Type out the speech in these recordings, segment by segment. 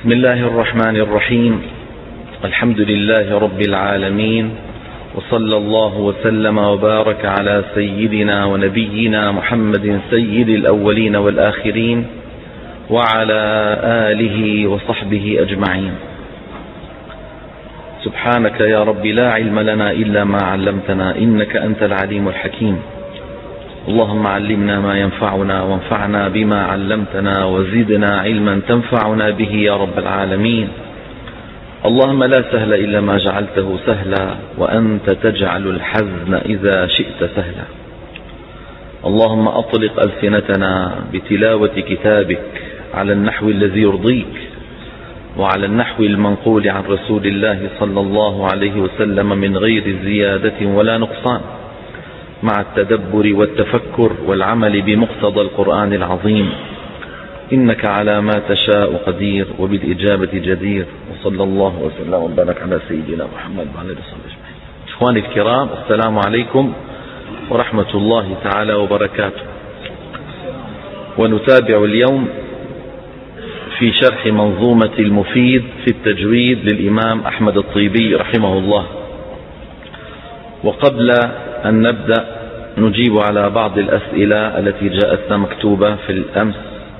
بسم الله الرحمن الرحيم. الحمد لله رب العالمين، وصلى الله وسلم وبارك على سيدنا ونبينا محمد سيد الأولين والآخرين وعلى آله وصحبه أجمعين. سبحانك يا رب لا علم لنا إلا ما علمتنا، إنك أنت العليم الحكيم. اللهم علمنا ما ينفعنا وانفعنا بما علمتنا وزدنا علما تنفعنا به يا رب العالمين. اللهم لا سهل إلا ما جعلته سهلا، وأنت تجعل الحزن إذا شئت سهلا. اللهم أطلق ألسنتنا بتلاوة كتابك على النحو الذي يرضيك، وعلى النحو المنقول عن رسول الله صلى الله عليه وسلم من غير زيادة ولا نقصان، مع التدبر والتفكر والعمل بمقتضى القرآن العظيم. إنك على ما تشاء قدير وبالإجابة جدير. وصلى الله وسلم وبارك على سيدنا محمد وعلى آله وصحبه أجمعين. إخواني الكرام، السلام عليكم ورحمة الله تعالى وبركاته. ونتابع اليوم في شرح منظومة المفيد في التجويد للإمام أحمد الطيبي رحمه الله. وقبل أن نبدأ نجيب على بعض الأسئلة التي جاءتنا مكتوبة في الأمس.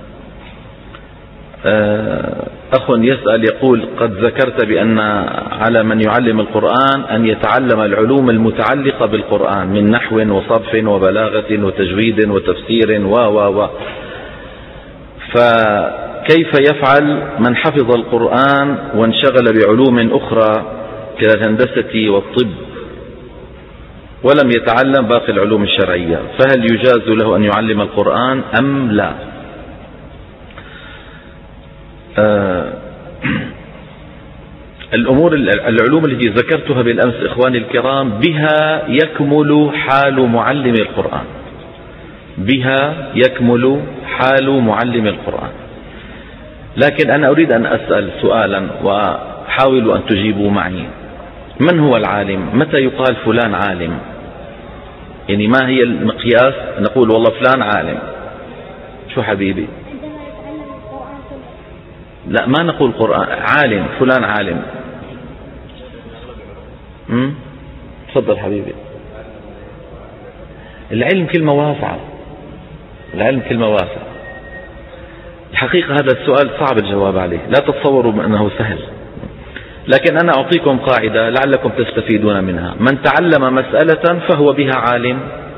أخ يسأل يقول: قد ذكرت بأن على من يعلم القرآن أن يتعلم العلوم المتعلقة بالقرآن من نحو وصرف وبلاغة وتجويد وتفسير فكيف يفعل من حفظ القرآن وانشغل بعلوم أخرى كالهندسة والطب ولم يتعلم باقي العلوم الشرعية، فهل يجاز له أن يعلم القرآن أم لا؟ العلوم التي ذكرتها بالأمس إخواني الكرام بها يكمل حال معلم القرآن، بها يكمل حال معلم القرآن. لكن أنا أريد أن أسأل سؤالا وحاولوا أن تجيبوا معي. من هو العالم؟ متى يقال فلان عالم؟ يعني ما هي المقياس نقول والله فلان عالم؟ شو حبيبي؟ لا، ما نقول قرآن عالم، فلان عالم. تفضل حبيبي. العلم كلمة واسعة، العلم كلمة واسعة. الحقيقة هذا السؤال صعب الجواب عليه، لا تتصوروا أنه سهل. لكن أنا أعطيكم قاعدة لعلكم تستفيدون منها: من تعلم مسألة فهو بها عالم،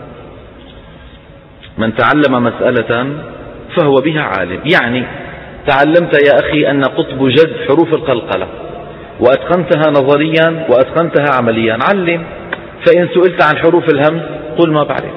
من تعلم مسألة فهو بها عالم. يعني تعلمت يا أخي أن قطب جد حروف القلقلة وأتقنتها نظريا وأتقنتها عمليا، علم. فإن سئلت عن حروف الهمز قل ما بعرف.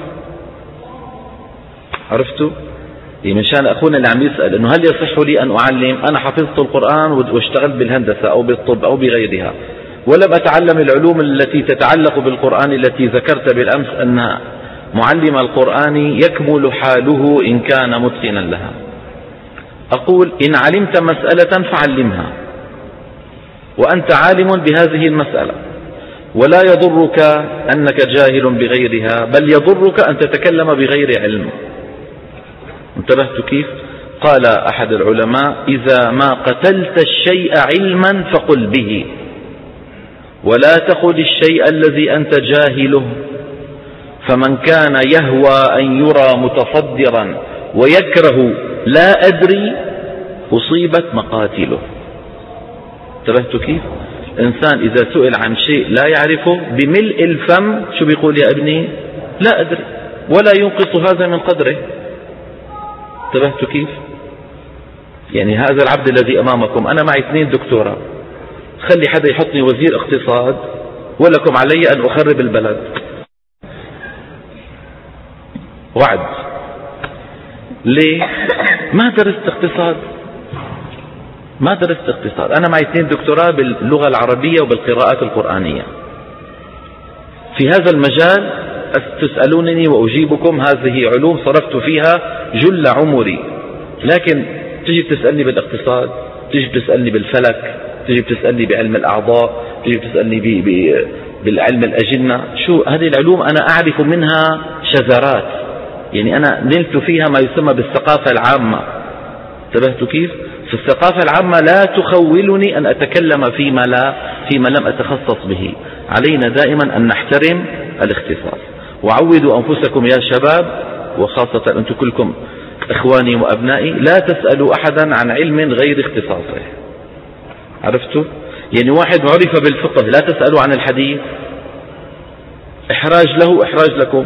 عرفتوا؟ من شان أخونا اللي عم يسأل أنه هل يصح لي أن أعلم؟ أنا حفظت القرآن واشتغلت بالهندسة أو بالطب أو بغيرها، ولم أتعلم العلوم التي تتعلق بالقرآن التي ذكرت بالأمس أن معلم القرآن يكمل حاله إن كان متقنا لها. أقول: إن علمت مسألة فعلمها وأنت عالم بهذه المسألة، ولا يضرك أنك جاهل بغيرها، بل يضرك أن تتكلم بغير علم. انتبهت كيف؟ قال أحد العلماء: إذا ما قتلت الشيء علما فقل به، ولا تقل الشيء الذي أنت جاهله، فمن كان يهوى أن يرى متصدرا ويكره لا أدري أصيبت مقاتله. انتبهت كيف؟ إنسان إذا سئل عن شيء لا يعرفه بملء الفم شو بيقول يا ابني؟ لا أدري، ولا ينقص هذا من قدره. انتبهت كيف؟ يعني هذا العبد الذي أمامكم أنا معي 2 دكتوراه، خلي حدا يحطني وزير اقتصاد ولكم علي أن أخرب البلد. وعد. ليه؟ ما درست اقتصاد، ما درست اقتصاد. أنا معي 2 دكتوراه باللغة العربية وبالقراءات القرآنية. في هذا المجال تسألونني وأجيبكم، هذه علوم صرفت فيها جل عمري. لكن تجي تسألني بالاقتصاد، تجي تسألني بالفلك، تجي تسألني بعلم الأعضاء، تجي تسألني بالعلم الأجنة. شو هذه العلوم؟ أنا أعرف منها شذرات، يعني أنا نلت فيها ما يسمى بالثقافة العامة. انتبهت كيف؟ في الثقافة العامة لا تخولني أن أتكلم فيما لم أتخصص به. علينا دائما أن نحترم الاختصاص. وعودوا أنفسكم يا شباب، وخاصة أنتم كلكم إخواني وأبنائي، لا تسألوا أحدا عن علم غير اختصاصه. عرفتوا؟ يعني واحد عرف بالفقه لا تسألوا عن الحديث، إحراج له إحراج لكم.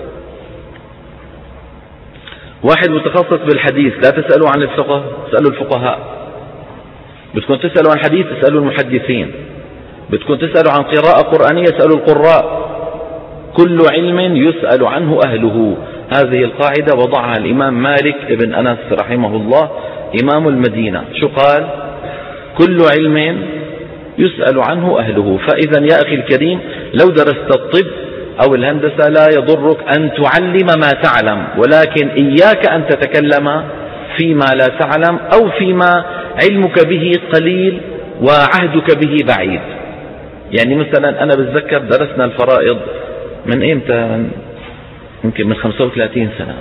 واحد متخصص بالحديث لا تسألوا عن الفقه، اسألوا الفقهاء. بدكم تسألوا عن حديث اسألوا المحدثين. بدكم تسألوا عن قراءة قرآنية اسألوا القراء. كل علم يسأل عنه أهله. هذه القاعدة وضعها الإمام مالك ابن أنس رحمه الله إمام المدينة. شو قال؟ كل علم يسأل عنه أهله. فإذا يا أخي الكريم، لو درست الطب أو الهندسة لا يضرك أن تعلم ما تعلم، ولكن إياك أن تتكلم فيما لا تعلم أو فيما علمك به قليل وعهدك به بعيد. يعني مثلا أنا بتذكر درسنا الفرائض من إمتى؟ يمكن من 35 سنة،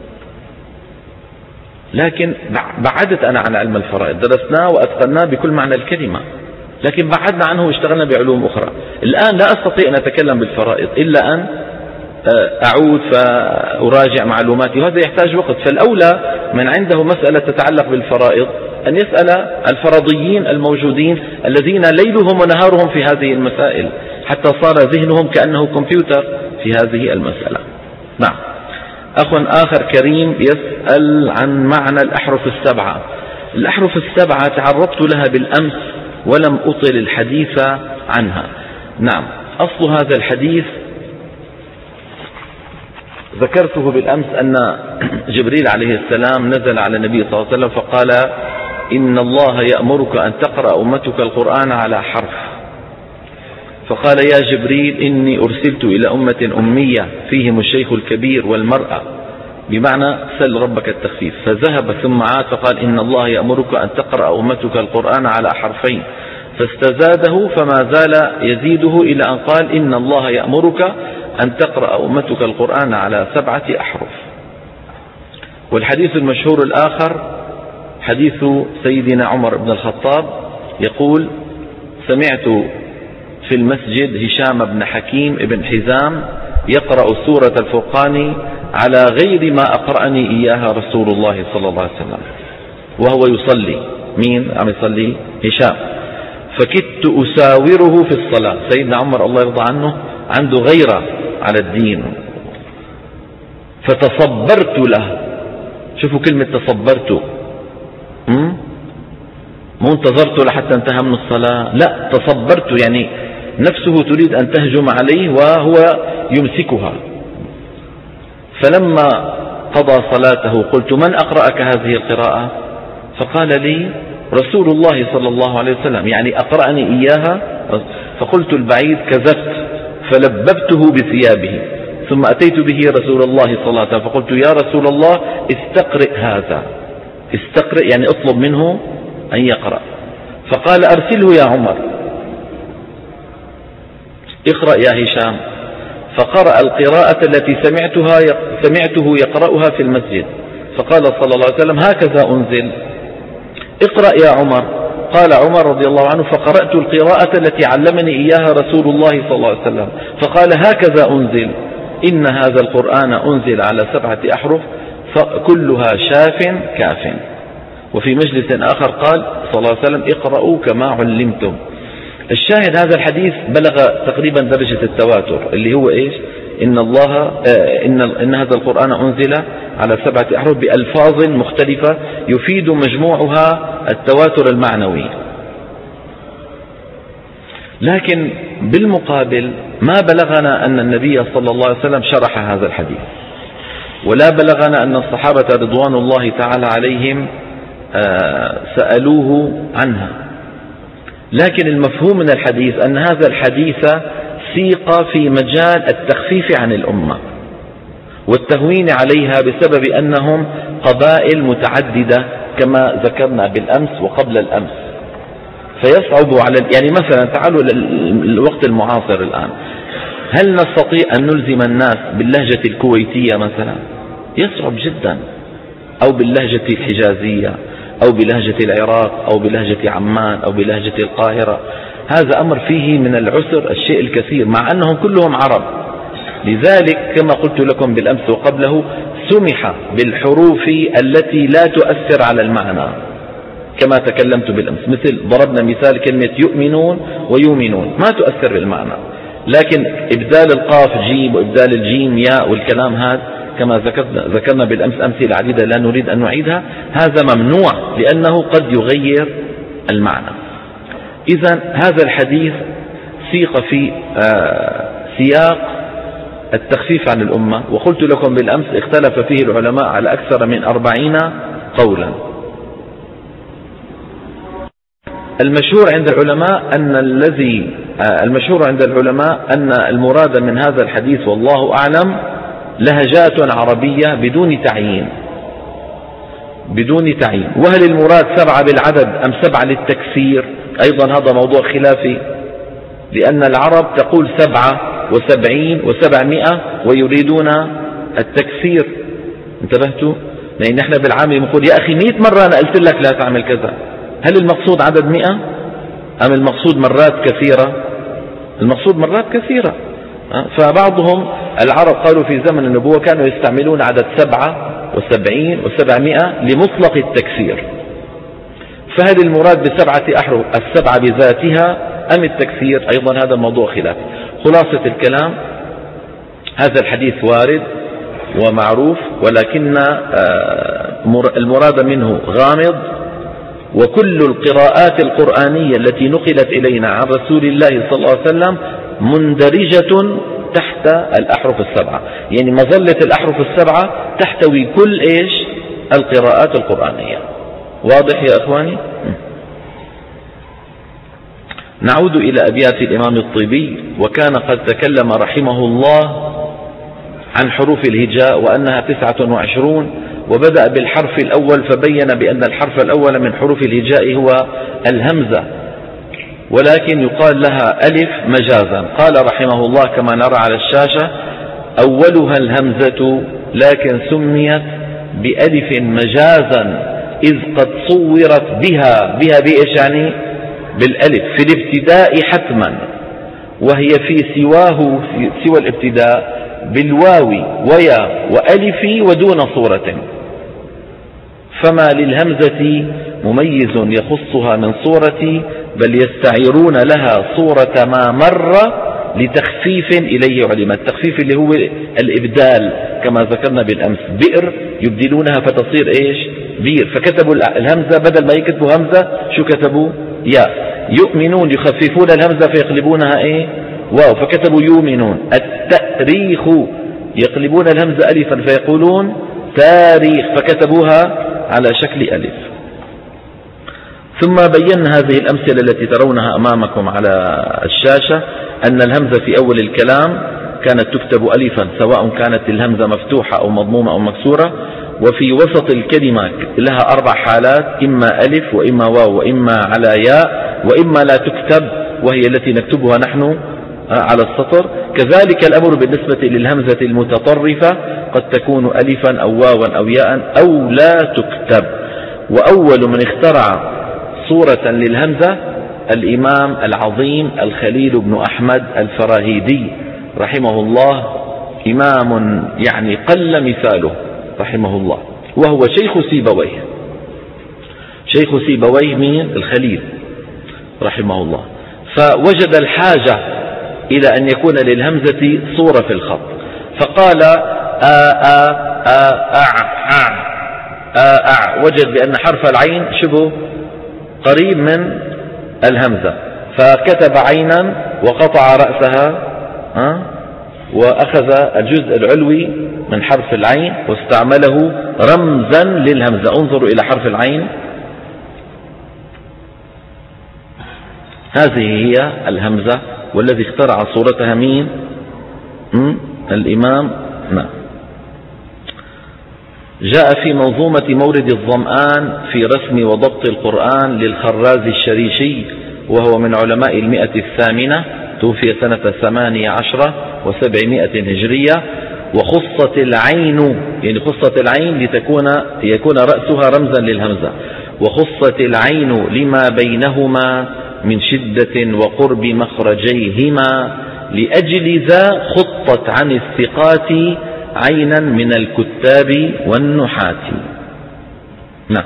لكن بعدت أنا عن علم الفرائض. درسناه وأتقناه بكل معنى الكلمة، لكن بعدنا عنه واشتغلنا بعلوم أخرى. الآن لا أستطيع أن أتكلم بالفرائض إلا أن أعود فأراجع معلوماتي، وهذا يحتاج وقت. فالأولى من عنده مسألة تتعلق بالفرائض أن يسأل الفرضيين الموجودين الذين ليلهم ونهارهم في هذه المسائل، حتى صار ذهنهم كأنه كمبيوتر في هذه المسألة. نعم. أخ آخر كريم يسأل عن معنى الأحرف السبعة. الأحرف السبعة تعرضت لها بالأمس ولم أطل الحديث عنها. نعم، أصل هذا الحديث ذكرته بالأمس أن جبريل عليه السلام نزل على النبي صلى الله عليه وسلم فقال: إن الله يأمرك أن تقرأ أمتك القرآن على حرف. فقال: يا جبريل إني أرسلت إلى أمة أمية فيهم الشيخ الكبير والمرأة، بمعنى سل ربك التخفيف. فذهب ثم عاد فقال: إن الله يأمرك أن تقرأ أمتك القرآن على حرفين. فاستزاده فما زال يزيده إلى أن قال: إن الله يأمرك أن تقرأ أمتك القرآن على 7 أحرف. والحديث المشهور الآخر حديث سيدنا عمر بن الخطاب يقول: سمعت في المسجد هشام بن حكيم بن حزام يقرأ سورة الفرقان على غير ما أقرأني إياها رسول الله صلى الله عليه وسلم وهو يصلي. مين عم يصلي؟ هشام. فكدت أساوره في الصلاة. سيدنا عمر الله يرضى عنه عنده غيرة على الدين، فتصبرت له. شوفوا كلمة تصبرت، مو انتظرت لحتى انتهى من الصلاة، لا، تصبرت يعني نفسه تريد أن تهجم عليه وهو يمسكها. فلما قضى صلاته قلت: من أقرأك هذه القراءة؟ فقال لي: رسول الله صلى الله عليه وسلم، يعني أقرأني إياها. فقلت: البعيد كذبت. فلببته بثيابه ثم أتيت به رسول الله صلى الله عليه وسلم فقلت: يا رسول الله استقرئ هذا. استقرئ يعني اطلب منه أن يقرأ. فقال: أرسله يا عمر، اقرأ يا هشام. فقرأ القراءة التي سمعته يقرأها في المسجد. فقال صلى الله عليه وسلم: هكذا أنزل، اقرأ يا عمر. قال عمر رضي الله عنه: فقرأت القراءة التي علمني إياها رسول الله صلى الله عليه وسلم. فقال: هكذا أنزل، إن هذا القرآن أنزل على 7 أحرف فكلها شاف كاف. وفي مجلس آخر قال صلى الله عليه وسلم: اقرأوا كما علمتم. الشاهد هذا الحديث بلغ تقريبا درجة التواتر، اللي هو إيش؟ إن هذا القرآن أنزل على 7 أحرف بألفاظ مختلفة يفيد مجموعها التواتر المعنوي. لكن بالمقابل ما بلغنا أن النبي صلى الله عليه وسلم شرح هذا الحديث، ولا بلغنا أن الصحابة رضوان الله تعالى عليهم سألوه عنها. لكن المفهوم من الحديث أن هذا الحديث سيق في مجال التخفيف عن الأمة والتهوين عليها بسبب أنهم قبائل متعددة كما ذكرنا بالأمس وقبل الأمس، فيصعب على يعني مثلا تعالوا للوقت المعاصر الآن، هل نستطيع أن نلزم الناس باللهجة الكويتية مثلا؟ يصعب جدا، أو باللهجة الحجازية أو بلهجة العراق أو بلهجة عمان أو بلهجة القاهرة. هذا أمر فيه من العسر الشيء الكثير، مع أنهم كلهم عرب. لذلك كما قلت لكم بالأمس وقبله سمح بالحروف التي لا تؤثر على المعنى كما تكلمت بالأمس، مثل ضربنا مثال كلمة يؤمنون ويؤمنون ما تؤثر بالمعنى، لكن إبدال القاف جيم وإبدال الجيم ياء والكلام هذا كما ذكرنا بالأمس أمثلة عديدة لا نريد أن نعيدها، هذا ممنوع لأنه قد يغير المعنى. إذن هذا الحديث سيق في سياق التخفيف عن الأمة، وقلت لكم بالأمس اختلف فيه العلماء على أكثر من 40 قولا. المشهور عند العلماء أن المراد من هذا الحديث والله أعلم لهجات عربية بدون تعيين. وهل المراد 7 بالعدد أم 7 للتكسير؟ أيضا هذا موضوع خلافي، لأن العرب تقول 77 و700 ويريدون التكسير. انتبهتوا؟ لأن نحن بالعامة نقول يا أخي 100 مرة أنا قلت لك لا تعمل كذا. هل المقصود عدد 100 أم المقصود مرات كثيرة؟ المقصود مرات كثيرة. فبعضهم العرب قالوا في زمن النبوة كانوا يستعملون عدد 77 و700 لمطلق التكسير. فهل المراد ب7 أحرف 7 بذاتها أم التكسير؟ أيضا هذا موضوع خلاف. خلاصة الكلام هذا الحديث وارد ومعروف، ولكن المراد منه غامض، وكل القراءات القرآنية التي نقلت إلينا عن رسول الله صلى الله عليه وسلم مندرجة تحت الأحرف 7، يعني مظلة الأحرف 7 تحتوي كل القراءات القرآنية. واضح يا أخواني؟ نعود إلى أبيات الإمام الطيبي. وكان قد تكلم رحمه الله عن حروف الهجاء وأنها 29، وبدأ بالحرف الأول فبين بأن الحرف الأول من حروف الهجاء هو الهمزة، ولكن يقال لها ألف مجازا. قال رحمه الله كما نرى على الشاشة: أولها الهمزة لكن سميت بألف مجازا إذ قد صورت بها بإيش يعني؟ بالألف في الابتداء حتما، وهي في سوى الابتداء بالواو ويا وألف ودون صورة، فما للهمزة مميز يخصها من صورة، بل يستعيرون لها صورة ما مر لتخفيف إليه علم. التخفيف اللي هو الإبدال كما ذكرنا بالأمس، بئر يبدلونها فتصير بير، فكتبوا الهمزة بدل ما يكتبوا همزة شو كتبوا؟ يا. يؤمنون يخففون الهمزة فيقلبونها واو فكتبوا يؤمنون. التاريخ يقلبون الهمزة ألفا فيقولون تاريخ فكتبوها على شكل ألف. ثم بينا هذه الأمثلة التي ترونها أمامكم على الشاشة أن الهمزة في أول الكلام كانت تكتب ألفا سواء كانت الهمزة مفتوحة أو مضمومة أو مكسورة، وفي وسط الكلمة لها 4 حالات: إما ألف وإما واو وإما على ياء وإما لا تكتب وهي التي نكتبها نحن على السطر. كذلك الأمر بالنسبة للهمزة المتطرفة قد تكون ألفا أو واوا أو ياء أو لا تكتب. وأول من اخترع صورة للهمزة الإمام العظيم الخليل بن أحمد الفراهيدي رحمه الله، إمام يعني قل مثاله رحمه الله، وهو شيخ سيبويه. شيخ سيبويه مين؟ الخليل رحمه الله. فوجد الحاجة إلى أن يكون للهمزة صورة في الخط، فقال وجد بأن حرف العين شبه قريب من الهمزة، فكتب عينا وقطع رأسها وأخذ الجزء العلوي من حرف العين واستعمله رمزا للهمزة. انظروا إلى حرف العين، هذه هي الهمزة، والذي اخترع صورتها مين؟ الإمام. نعم. جاء في منظومة مورد الظمآن في رسم وضبط القرآن للخراز الشريشي، وهو من علماء 108، توفي سنة 18 و700 هجرية. وخصت العين، يعني خصت العين يكون رأسها رمزا للهمزة. وخصت العين لما بينهما من شدة وقرب مخرجيهما، لأجل ذا خطت عن الثقات عينا من الكتاب والنحاة. نعم.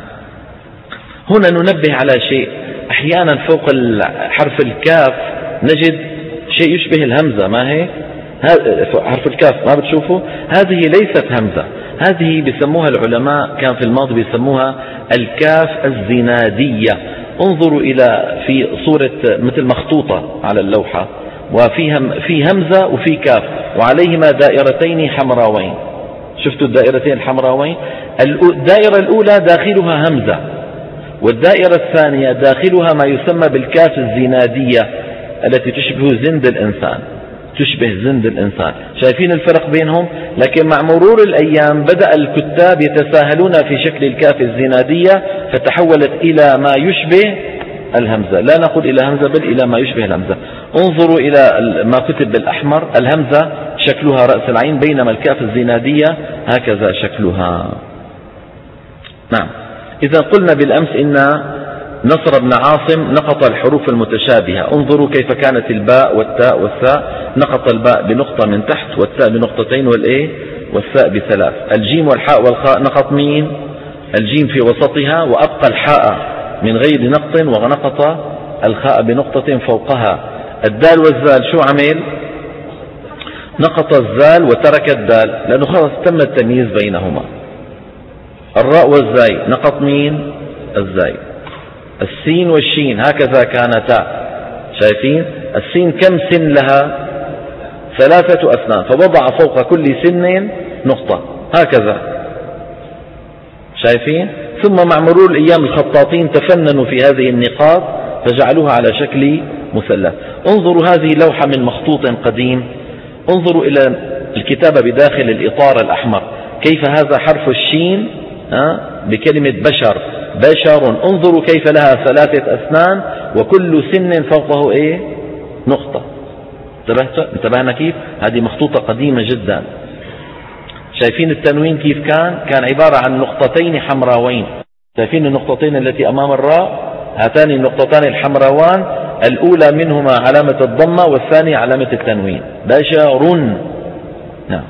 هنا ننبه على شيء، أحيانا فوق حرف الكاف نجد شيء يشبه الهمزة، ما هي حرف الكاف ما بتشوفه؟ هذه ليست همزة، هذه بيسموها العلماء كان في الماضي بيسموها الكاف الزنادية. انظروا إلى في صورة مثل مخطوطة على اللوحة، وفي همزة وفي كاف وعليهما دائرتين حمراوين. شفتوا الدائرتين الحمراوين؟ الدائرة الأولى داخلها همزة، والدائرة الثانية داخلها ما يسمى بالكاف الزنادية التي تشبه زند الإنسان، تشبه زند الإنسان. شايفين الفرق بينهم؟ لكن مع مرور الأيام بدأ الكتاب يتساهلون في شكل الكاف الزنادية فتحولت إلى ما يشبه الهمزة، لا نقول إلى همزة بل إلى ما يشبه الهمزة. انظروا إلى ما كتب بالأحمر، الهمزة شكلها رأس العين، بينما الكاف الزنادية هكذا شكلها. نعم. إذا قلنا بالأمس إن نصر بن عاصم نقط الحروف المتشابهة. انظروا كيف كانت الباء والتاء والثاء، نقط الباء بنقطة من تحت والتاء بنقطتين والثاء بثلاث. الجيم والحاء والخاء نقط مين؟ الجيم في وسطها وأبقى الحاء من غير نقط، ونقط الخاء بنقطة فوقها. الدال والزال شو عمل؟ نقط الزال وترك الدال لأنه خلاص تم التمييز بينهما. الراء والزاي نقط مين؟ الزاي. السين والشين هكذا كانتا. شايفين السين كم سن لها؟ 3 أسنان، فوضع فوق كل سن نقطة هكذا. شايفين؟ ثم مع مرور الأيام الخطاطين تفننوا في هذه النقاط فجعلوها على شكل مثلث. انظروا هذه لوحة من مخطوط قديم، انظروا إلى الكتابة بداخل الإطار الأحمر، كيف هذا حرف الشين بكلمة بشر، بشر. انظروا كيف لها 3 أسنان وكل سن فوقه نقطة. انتبهنا كيف؟ هذه مخطوطة قديمة جدا. شايفين التنوين كيف كان عبارة عن نقطتين حمراوين. شايفين النقطتين التي أمام الراء؟ هاتان النقطتان الحمراوان، الأولى منهما علامة الضمة والثانية علامة التنوين. بشر. نعم.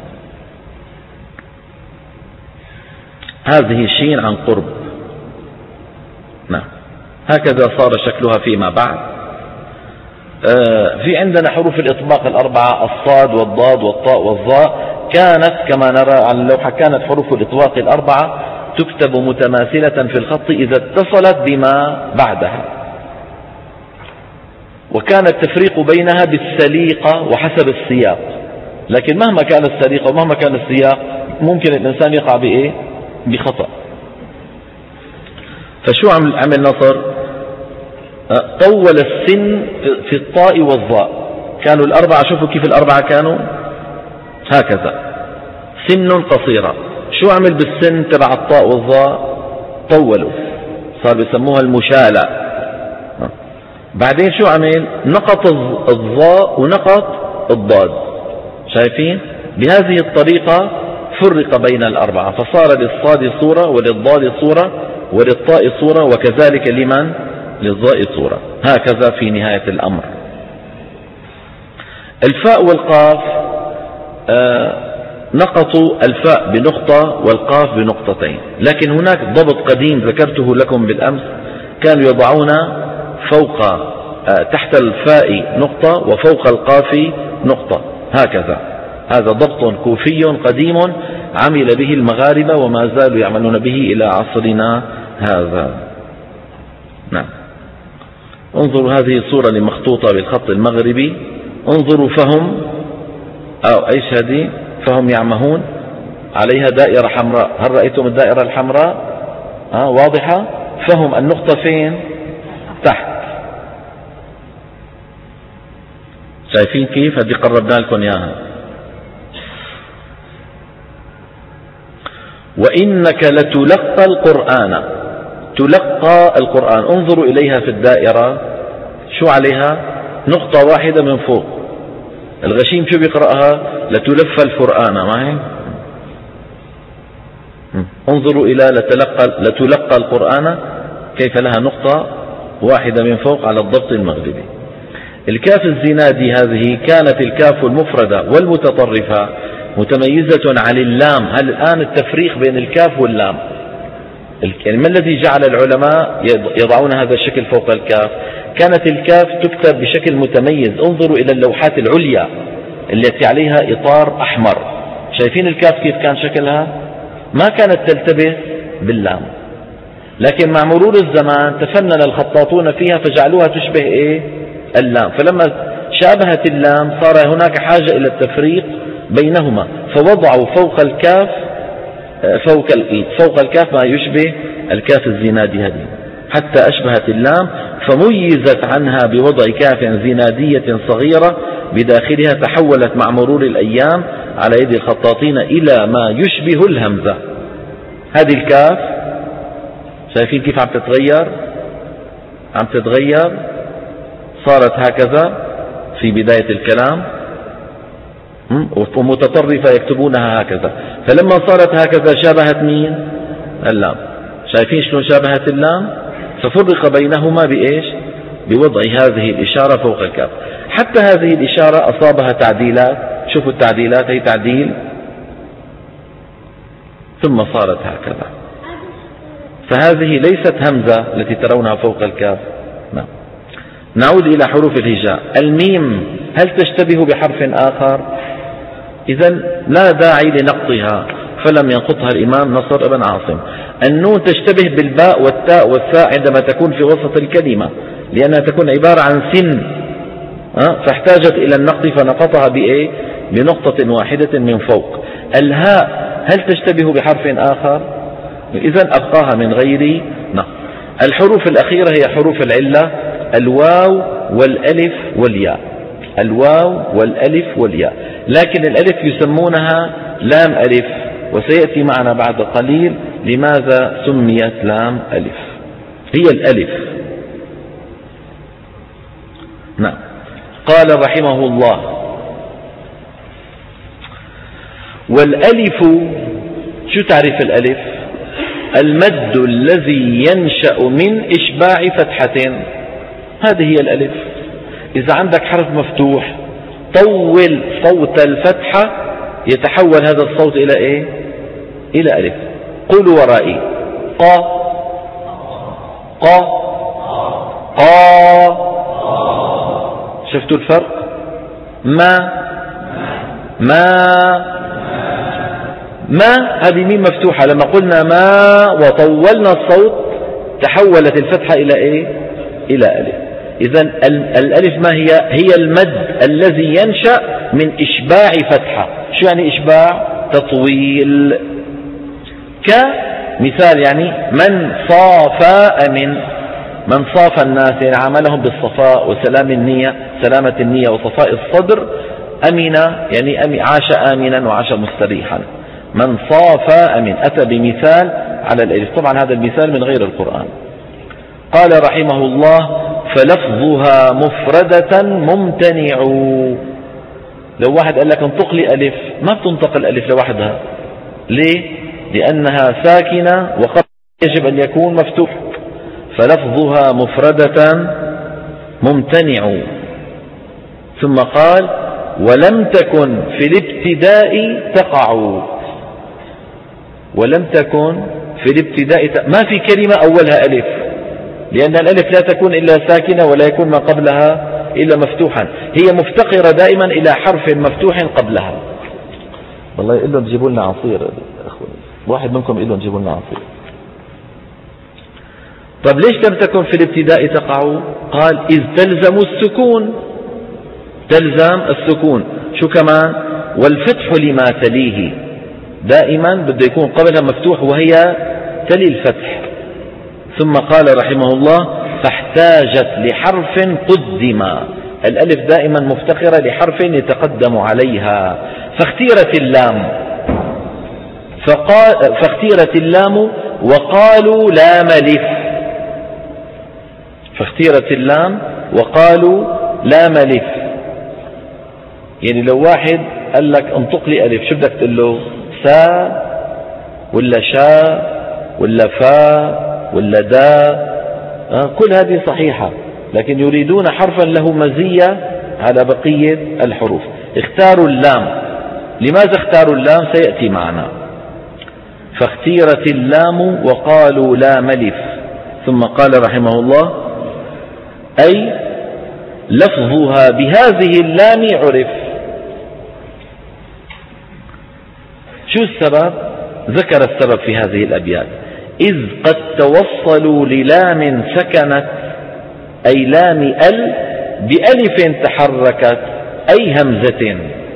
هذه الشين عن قرب. نعم. هكذا صار شكلها فيما بعد. في عندنا حروف الإطباق الأربعة، الصاد والضاد والطاء والظاء، كانت كما نرى على اللوحة كانت حروف الإطباق الأربعة تكتب متماثلة في الخط إذا اتصلت بما بعدها، وكان التفريق بينها بالسليقة وحسب السياق. لكن مهما كان السليقة ومهما كان السياق ممكن الإنسان يقع بخطأ. فشو عمل نصر؟ طول السن في الطاء والظاء. كانوا الأربعة، شوفوا كيف الأربعة كانوا هكذا سن قصيرة. شو عمل بالسن تبع الطاء والظاء؟ طولوا، صار بيسموها المشالة. بعدين شو عمل؟ نقط الظاء ونقط الضاد. شايفين؟ بهذه الطريقة فرق بين الأربعة، فصار للصاد صورة وللضاد صورة وللطاء صورة، وكذلك للظاء صورة. هكذا في نهاية الأمر. الفاء والقاف نقطوا الفاء بنقطة والقاف بنقطتين، لكن هناك ضبط قديم ذكرته لكم بالأمس، كانوا يضعون فوق تحت الفاء نقطة وفوق القاف نقطة هكذا. هذا ضبط كوفي قديم عمل به المغاربة وما زالوا يعملون به إلى عصرنا هذا. نعم. انظروا هذه صورة لمخطوطة بالخط المغربي. انظروا فهم ايش هذه؟ فهم يعمهون، عليها دائرة حمراء. هل رأيتم الدائرة الحمراء؟ واضحة. فهم النقطة فين؟ تحت. شايفين كيف؟ هذه قربنا لكم اياها. وإنك لتلقى القرآن، تلقى القرآن. انظروا إليها في الدائرة، شو عليها؟ نقطة واحدة من فوق. الغشيم شو بيقرأها؟ لتلفى القرآن، ما هي؟ انظروا إلى لتلقى القرآن، كيف لها نقطة واحدة من فوق على الضبط المغربي. الكاف الزنادي هذه كانت الكاف المفردة والمتطرفة متميزة عن اللام. هل الآن التفريق بين الكاف واللام، يعني ما الذي جعل العلماء يضعون هذا الشكل فوق الكاف؟ كانت الكاف تكتب بشكل متميز. انظروا إلى اللوحات العليا التي عليها إطار أحمر، شايفين الكاف كيف كان شكلها؟ ما كانت تلتبس باللام، لكن مع مرور الزمان تفنن الخطاطون فيها فجعلوها تشبه إيه؟ اللام. فلما شابهت اللام صار هناك حاجة إلى التفريق بينهما، فوضعوا فوق الكاف ما يشبه الكاف الزنادي هذه حتى أشبهت اللام، فميزت عنها بوضع كاف زنادية صغيرة بداخلها تحولت مع مرور الأيام على يد الخطاطين إلى ما يشبه الهمزة. هذه الكاف شايفين كيف عم تتغير، صارت هكذا في بداية الكلام ومتطرفة يكتبونها هكذا، فلما صارت هكذا شابهت مين؟ اللام. شايفين شلون شابهت اللام؟ ففرق بينهما بإيش؟ بوضع هذه الإشارة فوق الكاف. حتى هذه الإشارة أصابها تعديلات، شوفوا التعديلات، هي تعديل ثم صارت هكذا، فهذه ليست همزة التي ترونها فوق الكاف. نعم. نعود إلى حروف الهجاء. الميم هل تشتبه بحرف آخر؟ إذن لا داعي لنقطها، فلم ينقطها الإمام نصر بن عاصم. النون تشتبه بالباء والتاء والثاء عندما تكون في وسط الكلمة، لأنها تكون عبارة عن سن، فاحتاجت إلى النقط فنقطها بإيه؟ بنقطة واحدة من فوق. الهاء هل تشتبه بحرف آخر؟ إذن أبقاها من غير نقط. الحروف الأخيرة هي حروف العلة، الواو والألف والياء. الواو والألف والياء، لكن الألف يسمونها لام ألف، وسيأتي معنا بعد قليل لماذا سميت لام ألف. هي الألف. نعم. قال رحمه الله: والألف، شو تعرف الألف؟ المد الذي ينشأ من إشباع فتحة، هذه هي الألف. إذا عندك حرف مفتوح طول صوت الفتحة يتحول هذا الصوت إلى إيه؟ إلى ألف. قولوا ورائي: قا قا قا. شفتوا الفرق؟ ما هذه ميم مفتوحة، لما قلنا ما وطولنا الصوت تحولت الفتحة إلى إيه؟ إلى ألف. إذن الألف ما هي؟ هي المد الذي ينشأ من إشباع فتحة. شو يعني إشباع؟ تطويل. كمثال يعني من صافى من صاف الناس، يعني عاملهم بالصفاء سلامة النية وصفاء الصدر. أمن يعني عاش آمنا وعاش مستريحا. من صاف أمن، أتى بمثال على الألف. طبعا هذا المثال من غير القرآن. قال رحمه الله: فلفظها مفردة ممتنع. لو واحد قال لك انطق لي ألف، ما بتنطق الألف لوحدها. ليه؟ لأنها ساكنة وقد يجب أن يكون مفتوح. فلفظها مفردة ممتنع. ثم قال: ولم تكن في الابتداء تقع. ولم تكن في الابتداء ما في كلمة أولها ألف، لأن الألف لا تكون إلا ساكنة ولا يكون ما قبلها إلا مفتوحا. هي مفتقرة دائما إلى حرف مفتوح قبلها. والله يقول لهم جيبوا لنا عصير، واحد منكم يقول لهم جيبوا لنا عصير. طب ليش لم تكن في الابتداء تقع؟ قال: إذ تلزم السكون. تلزم السكون. شو كمان؟ والفتح لما تليه، دائما بده يكون قبلها مفتوح وهي تلي الفتح. ثم قال رحمه الله: فاحتاجت لحرف قدم. الألف دائما مفتقرة لحرف يتقدم عليها، فاختيرت اللام وقالوا لا ملف. فاختيرت اللام وقالوا لا ملف. يعني لو واحد قال لك انطق لي ألف، شو بدك تقول له؟ سا ولا شا ولا فا ولا دا كل هذه صحيحة، لكن يريدون حرفا له مزية على بقية الحروف. اختاروا اللام. لماذا اختاروا اللام سيأتي معنا. فاختيرت اللام وقالوا لا ملف. ثم قال رحمه الله أي لفظها بهذه اللام عرف. شو السبب؟ ذكر السبب في هذه الأبيات: إذ قد توصلوا للام سكنت أي لام ال بألف تحركت أي همزة.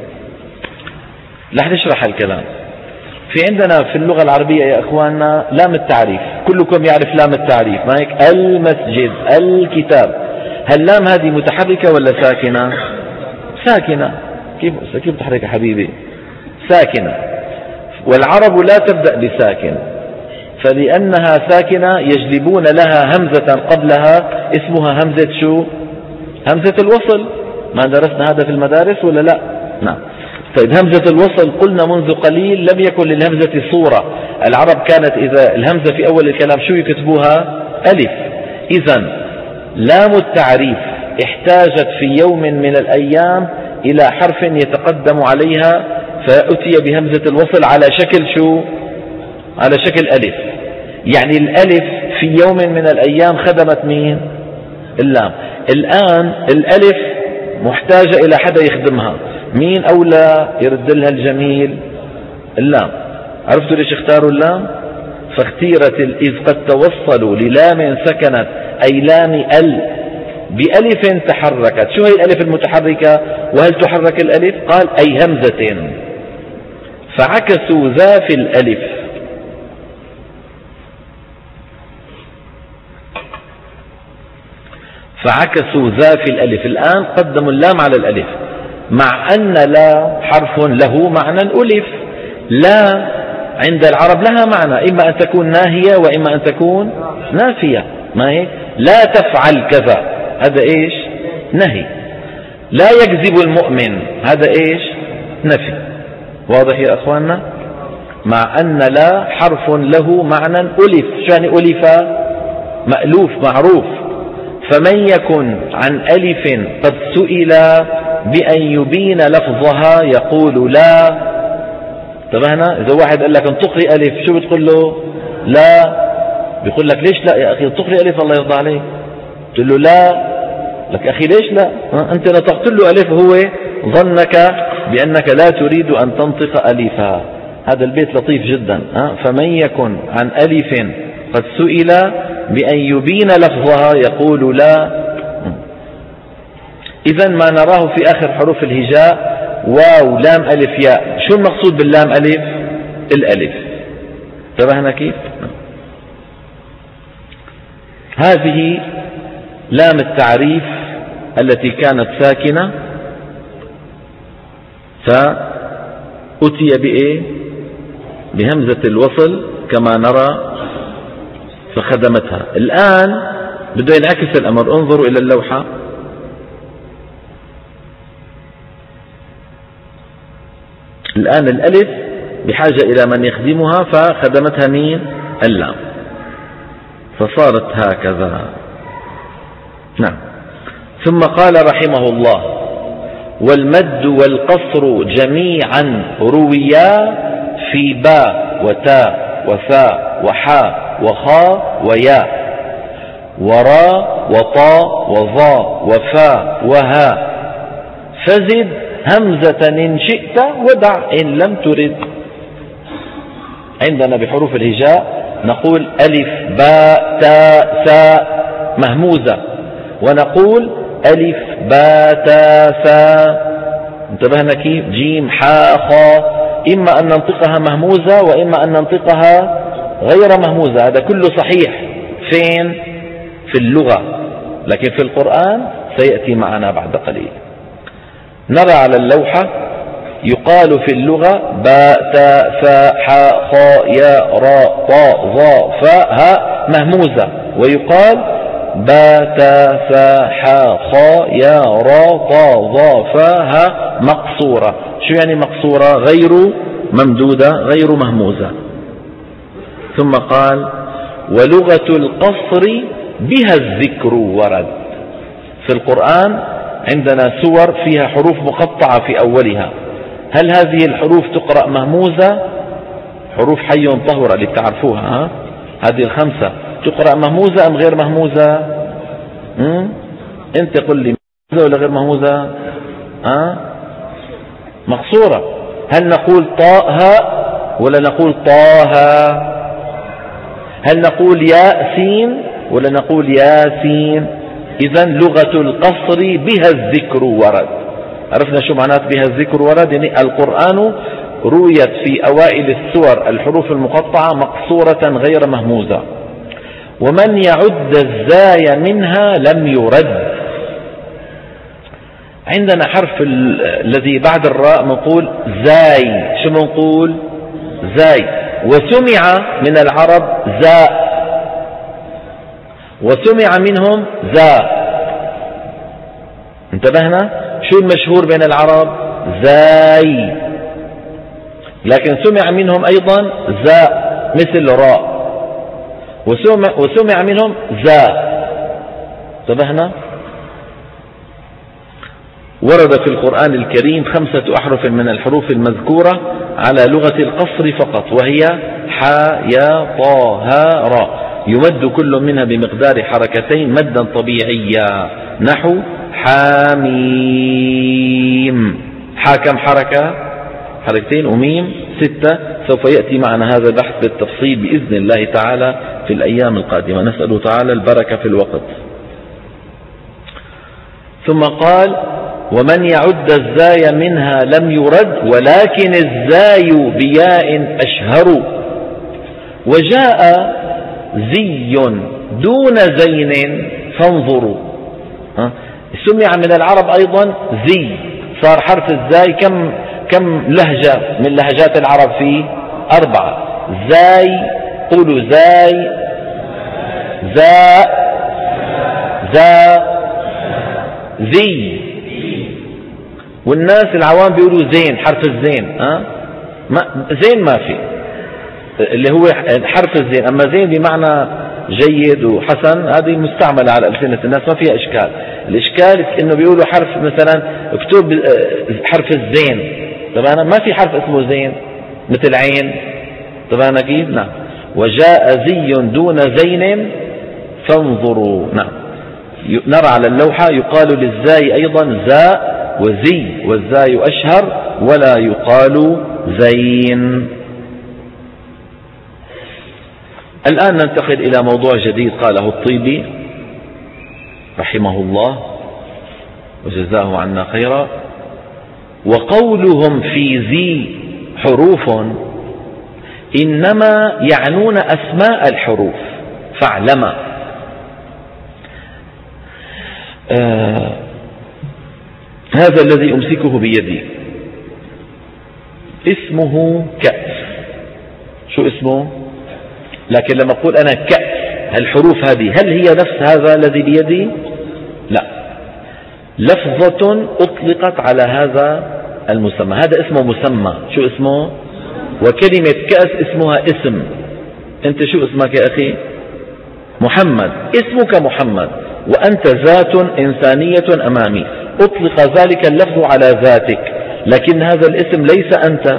رح نشرح الكلام. في عندنا في اللغة العربية يا أخواننا لام التعريف، كلكم يعرف لام التعريف، ما هيك؟ المسجد، الكتاب. هاللام هذه متحركة ولا ساكنة؟ ساكنة. كيف تحرك حبيبي؟ ساكنة. والعرب لا تبدأ بساكن، فلأنها ساكنة يجلبون لها همزة قبلها اسمها همزة شو؟ همزة الوصل. ما درسنا هذا في المدارس ولا لا؟ نعم. طيب همزة الوصل قلنا منذ قليل لم يكن للهمزة صورة. العرب كانت إذا الهمزة في أول الكلام شو يكتبوها؟ ألف. إذن لام التعريف احتاجت في يوم من الأيام إلى حرف يتقدم عليها فأتي بهمزة الوصل على شكل شو؟ على شكل ألف. يعني الألف في يوم من الأيام خدمت مين؟ اللام. الآن الألف محتاجة إلى حدا يخدمها. مين أولى يرد لها الجميل؟ اللام. عرفتوا ليش اختاروا اللام؟ فاختيرت إذ قد توصلوا للام سكنت أي لام ال بألف تحركت. شو هي الألف المتحركة؟ وهل تحرك الألف؟ قال أي همزة. فعكسوا ذا في الألف. فعكسوا ذا في الألف. الآن قدموا اللام على الألف، مع أن لا حرف له معنى ألف. لا عند العرب لها معنى، إما أن تكون ناهية وإما أن تكون نافية. ما هي؟ لا تفعل كذا، هذا إيش؟ نهي. لا يكذب المؤمن، هذا إيش؟ نفي. واضح يا أخواننا؟ مع أن لا حرف له معنى ألف. شو يعني ألف؟ مألوف، معروف. فمن يكن عن ألف قد سئل بأن يبين لفظها يقول لا. انتبهنا؟ إذا واحد قال لك انطق لي ألف شو بتقول له؟ لا. بيقول لك ليش لا يا أخي؟ انطق لي ألف الله يرضى عليك. تقول له لا. لك أخي ليش لا؟ أنت نطقت له ألف هو ظنك بأنك لا تريد أن تنطق ألفها. هذا البيت لطيف جدا. فمن يكن عن ألف قد سئل بأن يبين لفظها يقول لا. إذن ما نراه في آخر حروف الهجاء واو لام ألف ياء. شو المقصود باللام ألف؟ الألف. انتبهنا كيف؟ هذه لام التعريف التي كانت ساكنة فأتي بإيه؟ بهمزة الوصل كما نرى فخدمتها. الآن بده ينعكس الأمر. انظروا إلى اللوحة. الآن الألف بحاجة إلى من يخدمها فخدمتها مين؟ اللام. فصارت هكذا. نعم. ثم قال رحمه الله والمد والقصر جميعا رويا في باء وتاء وثاء وحاء وخاء وياء وراء وطاء وظاء وفاء وهاء فزد همزة إن شئت ودع إن لم ترد. عندنا بحروف الهجاء نقول ألف باء تاء ثاء مهموزة، ونقول ألف باء تاء ثاء. انتبهنا كيف؟ جيم حاء خاء. إما أن ننطقها مهموزة وإما أن ننطقها غير مهموزة. هذا كله صحيح فين؟ في اللغة، لكن في القرآن سيأتي معنا بعد قليل. نرى على اللوحة يقال في اللغة باء تاء ثاء حاء خاء ياء راء طاء ظاء فاء هاء مهموزة، ويقال باء تاء ثاء حاء خاء ياء راء طاء ظاء فاء هاء مقصورة. شو يعني مقصورة؟ غير ممدودة غير مهموزة. ثم قال ولغة القصر بها الذكر ورد. في القرآن عندنا سور فيها حروف مقطعة في أولها، هل هذه الحروف تقرأ مهموزة؟ حروف حي طهر اللي بتعرفوها، هذه الخمسة تقرأ مهموزة أم غير مهموزة؟ أنت قل لي مهموزة ولا غير مهموزة؟ مقصورة. هل نقول طاء ولا نقول طه؟ هل نقول ياء سين ولا نقول ياسين؟ إذن لغة القصر بها الذكر ورد. عرفنا شو معنات بها الذكر ورد؟ يعني القرآن رويت في أوائل السور الحروف المقطعة مقصورة غير مهموزة. ومن يعد الزاي منها لم يرد. عندنا حرف الذي بعد الراء نقول زاي، شو منقول؟ زاي. وسمع من العرب زاء، وسمع منهم زاء. انتبهنا؟ شو المشهور بين العرب؟ زاي. لكن سمع منهم أيضا زاء مثل راء، وسمع منهم زاء. انتبهنا؟ ورد في القرآن الكريم 5 أحرف من الحروف المذكورة على لغة القصر فقط، وهي حا يا طا ها راء، يمد كل منها بمقدار حركتين مدا طبيعيا، نحو حاميم. حا كم حركة؟ حركتين، وميم 6. سوف يأتي معنا هذا البحث بالتفصيل بإذن الله تعالى في الأيام القادمة، نسأل تعالى البركة في الوقت. ثم قال ومن يعد الزاي منها لم يرد، ولكن الزاي بياء أشهر. وجاء زي دون زين فانظروا. سمع من العرب أيضا زي، صار حرف الزاي كم لهجة من لهجات العرب فيه؟ 4. زاي، قولوا زاي، زاء، زاء، ذي. والناس العوام بيقولوا زين، حرف الزين. زين ما في، اللي هو حرف الزين. أما زين بمعنى جيد وحسن، هذه مستعملة على ألسنة الناس، ما فيها إشكال. الإشكال إنه بيقولوا حرف مثلا اكتب حرف الزين، طبعا ما في حرف اسمه زين مثل عين، طبعا كيف؟ نعم. وجاء زي دون زين فانظروا. نعم. نرى على اللوحة يقال للزاي أيضا زاء وزي، والزاي أشهر ولا يقال زين. الآن ننتقل إلى موضوع جديد قاله الطيبي رحمه الله وجزاه عنا خيرا. وقولهم في ذي حروف إنما يعنون أسماء الحروف، فاعلما. هذا الذي أمسكه بيدي اسمه كأس. شو اسمه؟ لكن لما أقول أنا كأس، الحروف هذه هل هي نفس هذا الذي بيدي؟ لا، لفظة أطلقت على هذا المسمى، هذا اسمه مسمى. شو اسمه؟ وكلمة كأس اسمها اسم. أنت شو اسمك يا أخي؟ محمد. اسمك محمد، وأنت ذات إنسانية أمامي، أطلق ذلك اللفظ على ذاتك، لكن هذا الاسم ليس أنت.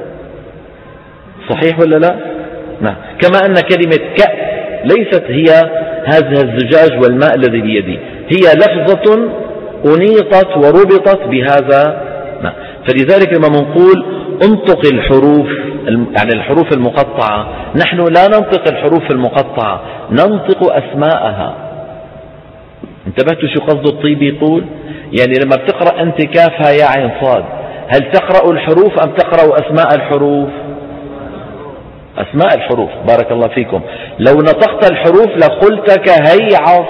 صحيح ولا لا؟ نعم. كما أن كلمة كأس ليست هي هذا الزجاج والماء الذي بيدي، هي لفظة أنيطت وربطت بهذا. نعم. فلذلك لما نقول انطق الحروف، يعني الحروف المقطعة، نحن لا ننطق الحروف المقطعة، ننطق أسماءها. انتبهتوا شو قصد الطيبي؟ يقول يعني لما بتقرأ أنت كافها يا عين صاد، هل تقرأ الحروف أم تقرأ أسماء الحروف؟ أسماء الحروف. بارك الله فيكم. لو نطقت الحروف لقلت كهيعص،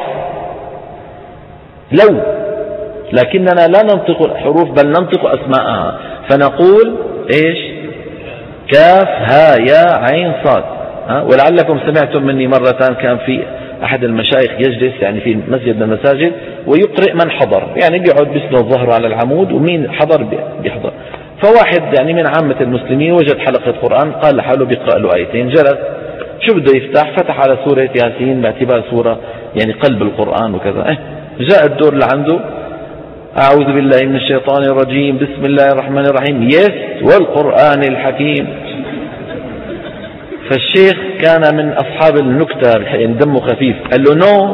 لكننا لا ننطق الحروف بل ننطق أسماءها، فنقول إيش؟ كاف ها يا عين صاد. ولعلكم سمعتم مني مرة كان في أحد المشايخ يجلس يعني في مسجد من المساجد ويقرئ من حضر، يعني بيقعد بيسند ظهره على العمود ومين حضر بيحضر. فواحد يعني من عامة المسلمين وجد حلقة قرآن، قال لحاله بيقرأ له آيتين، جلس شو بده يفتح؟ فتح على سورة ياسين باعتبار سورة يعني قلب القرآن وكذا. جاء الدور لعنده، أعوذ بالله من الشيطان الرجيم، بسم الله الرحمن الرحيم، يس والقرآن الحكيم. فالشيخ كان من أصحاب النكتة، يعني دمه خفيف، قال له نو.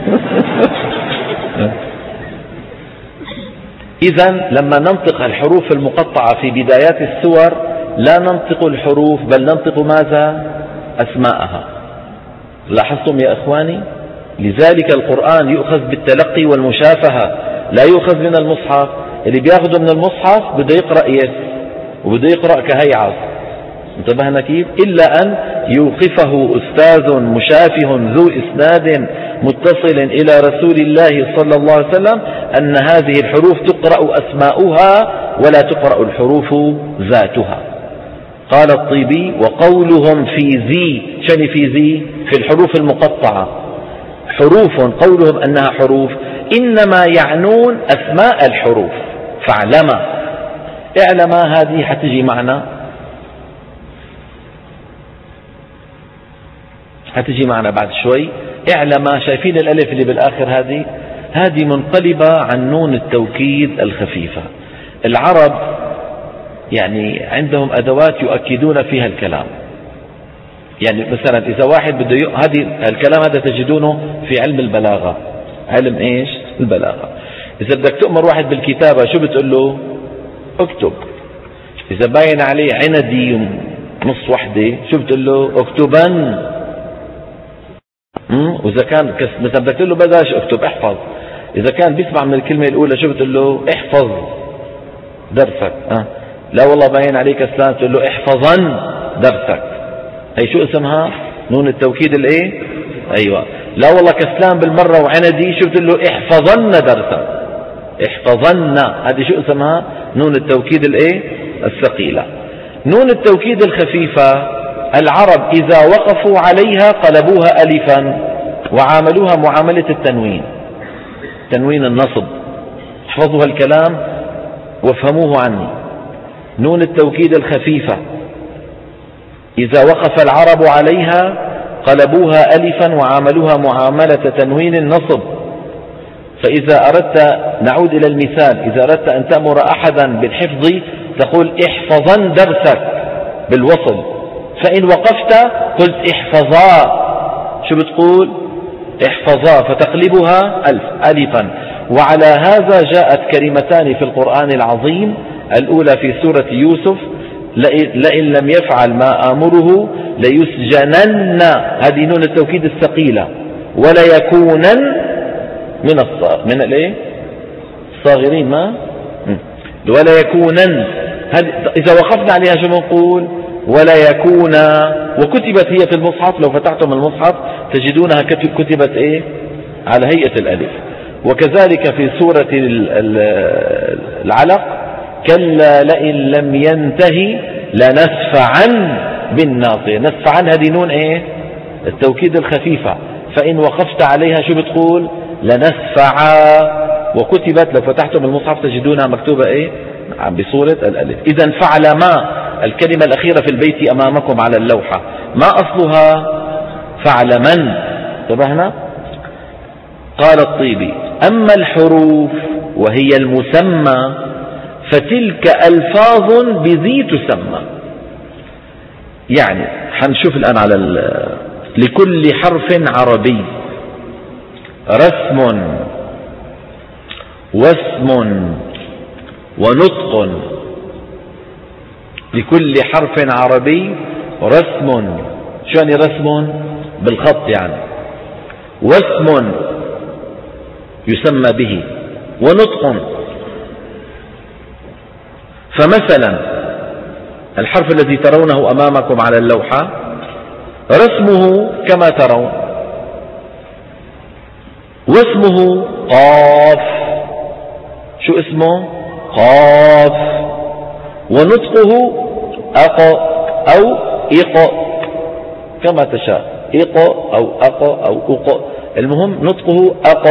إذن لما ننطق الحروف المقطعة في بدايات السور لا ننطق الحروف بل ننطق ماذا؟ أسماءها. لاحظتم يا أخواني؟ لذلك القرآن يؤخذ بالتلقي والمشافهة، لا يؤخذ من المصحف. اللي بياخده من المصحف بده يقرأ يس وبده يقرأ كهيعص، انتبهنا كيف؟ إلا أن يوقفه أستاذ مشافه ذو إسناد متصل إلى رسول الله صلى الله عليه وسلم أن هذه الحروف تقرأ أسماؤها ولا تقرأ الحروف ذاتها. قال الطيبي: وقولهم في ذي، شن في ذي؟ في الحروف المقطعة، حروف قولهم أنها حروف إنما يعنون أسماء الحروف. فاعلما، اعلما هذه حتجي معنا، هتجي معنا بعد شوي. اعلما، شايفين الألف اللي بالآخر هذه منقلبة عن نون التوكيد الخفيفة. العرب يعني عندهم أدوات يؤكدون فيها الكلام. يعني مثلا إذا واحد بده هذه الكلام هذا تجدونه في علم البلاغة. علم إيش؟ البلاغة. إذا بدك تؤمر واحد بالكتابة شو بتقول له؟ اكتب. إذا باين عليه عندي نص وحدة شو بتقول له؟ اكتبن. وإذا كان مثلا بدك تقول له بلاش اكتب، احفظ. إذا كان بيسمع من الكلمة الأولى شو بتقول له؟ احفظ درسك. لا والله باين عليك كسلان، تقول له احفظن درسك. هي شو اسمها؟ نون التوكيد الايه؟ ايوه. لا والله كسلان بالمرة وعندي، شو بتقول له؟ احفظن درسك. احفظن، هذه شو اسمها؟ نون التوكيد الايه؟ الثقيلة. نون التوكيد الخفيفة العرب إذا وقفوا عليها قلبوها ألفا وعاملوها معاملة التنوين، تنوين النصب. احفظوا الكلام وافهموه عني. نون التوكيد الخفيفة إذا وقف العرب عليها قلبوها ألفا وعاملوها معاملة تنوين النصب. فإذا أردت، نعود إلى المثال، إذا أردت أن تأمر أحدا بالحفظ تقول احفظن درسك بالوصل، فإن وقفت قلت احفظا، شو بتقول؟ احفظا، فتقلبها ألفا. وعلى هذا جاءت كلمتان في القرآن العظيم، الأولى في سورة يوسف: لئن لم يفعل ما آمره ليسجنن، هذه نون التوكيد الثقيلة، ولا يكونن من الايه؟ الصاغرين. ما ولا يكونن، إذا وقفنا عليها شو بنقول؟ ولا يكون. وكتبت هي في المصحف، لو فتحتم المصحف تجدونها كتبت ايه؟ على هيئة الألف. وكذلك في سورة العلق: كلا لئن لم ينتهي لنسفعن بالناصية. نسفعن هذه نون ايه؟ التوكيد الخفيفة، فإن وقفت عليها شو بتقول؟ لنسفعا. وكتبت لو فتحتم المصحف تجدونها مكتوبة ايه؟ بصورة الألف. إذن فعل ما، الكلمة الأخيرة في البيت أمامكم على اللوحة، ما أصلها؟ فعل من. انتبهنا؟ قال الطيبي: أما الحروف وهي المسمى فتلك ألفاظ بذي تسمى. يعني حنشوف الآن على لكل حرف عربي رسم واسم ونطق. لكل حرف عربي رسم، شو يعني رسم؟ بالخط يعني. واسم يسمى به، ونطق. فمثلا الحرف الذي ترونه أمامكم على اللوحة رسمه كما ترون، واسمه قاف. شو اسمه؟ قاف. ونطقه أق أو إق كما تشاء، إق أو أق أو أق، المهم نطقه أق.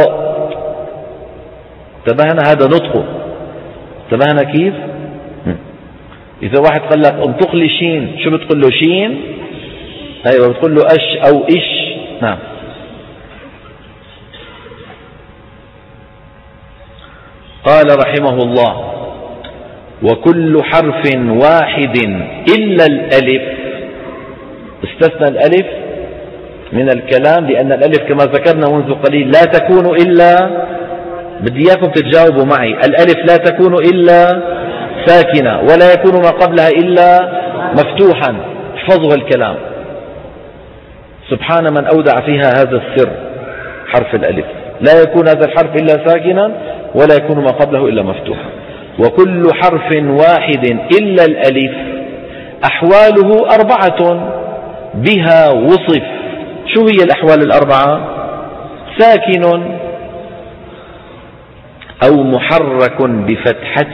انتبهنا؟ هذا نطقه. انتبهنا كيف؟ إذا واحد قال لك انطق لي شين، شو بتقول له؟ شين. أيوة، بتقول له أش أو إش. نعم. قال رحمه الله: وكل حرف واحد إلا الألف. استثنى الألف من الكلام، لأن الألف كما ذكرنا منذ قليل لا تكون إلا، بدي إياكم تتجاوبوا معي، الألف لا تكون إلا ساكنة، ولا يكون ما قبلها إلا مفتوحا. احفظوا الكلام. سبحان من أودع فيها هذا السر، حرف الألف لا يكون هذا الحرف إلا ساكنا، ولا يكون ما قبله إلا مفتوحا. وكل حرف واحد إلا الألف أحواله 4 بها وصف. شو هي الأحوال 4؟ ساكن أو محرك بفتحة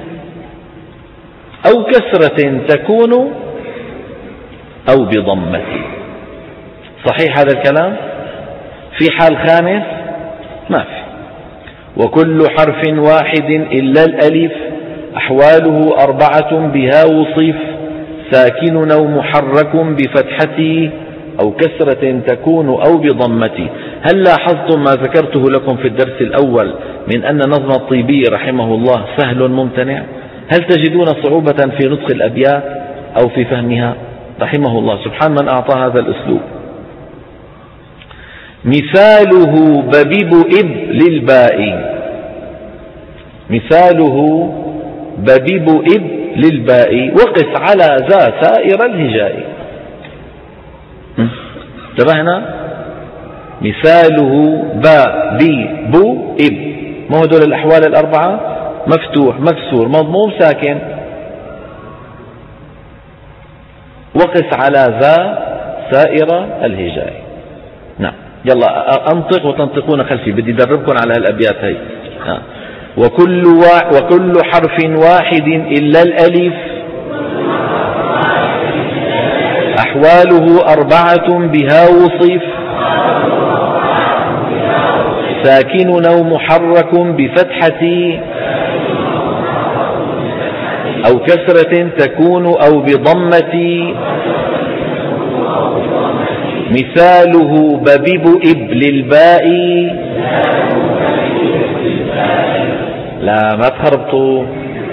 أو كسرة تكون أو بضمة. صحيح هذا الكلام؟ في حال خامس؟ ما في. وكل حرف واحد إلا الألف أحواله 4 بها وصف، ساكن أو محرك بفتحة أو كسرة تكون أو بضمة. هل لاحظتم ما ذكرته لكم في الدرس الأول من أن نظم الطيبي رحمه الله سهل ممتنع؟ هل تجدون صعوبة في نطق الأبيات أو في فهمها؟ رحمه الله، سبحان من أعطى هذا الأسلوب. مثاله ببيب إب للباء. مثاله ببيب إب للباء وقف على ذا سائر الهجاء. انتبهنا؟ مثاله با بي بو إب، ما هو دول الأحوال 4؟ مفتوح مكسور مضموم ساكن. وقف على ذا سائر الهجاء. نعم، يلا أنطق وتنطقون خلفي، بدي أدربكم على هالأبيات هي. وكل حرف واحد إلا الألف أحواله 4 بها وصف، ساكن أو محرك بفتحة أو كسرة تكون أو بضمة. مثاله ببيب إب للباء. لا ما تخربطوا.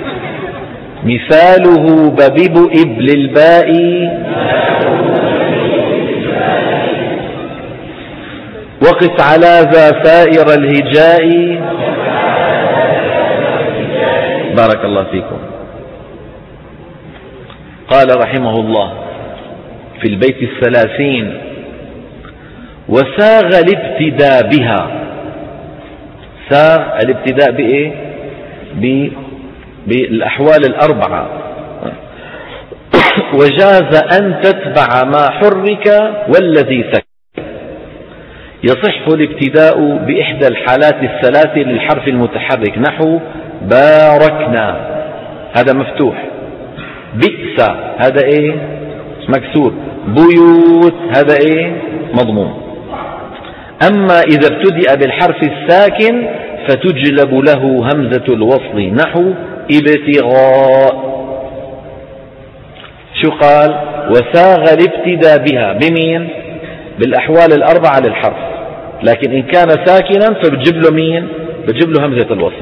مثاله ببيب إب للباء وقف على ذا سائر الهجاء. بارك الله فيكم. قال رحمه الله في البيت 30: وساغ الابتداء بها. ساغ الابتداء بإيه؟ بالأحوال 4. وجاز أن تتبع ما حرك والذي سكن. يصح الابتداء بإحدى الحالات 3 للحرف المتحرك، نحو باركنا هذا مفتوح، بئس هذا ايه مكسور، بيوت هذا ايه مضموم. أما إذا ابتدأ بالحرف الساكن فتجلب له همزة الوصل، نحو ابتغاء. شو قال؟ وساغ الابتداء بها بمين؟ بالأحوال 4 للحرف، لكن إن كان ساكنا فبتجيب له مين؟ بتجيب له همزة الوصل.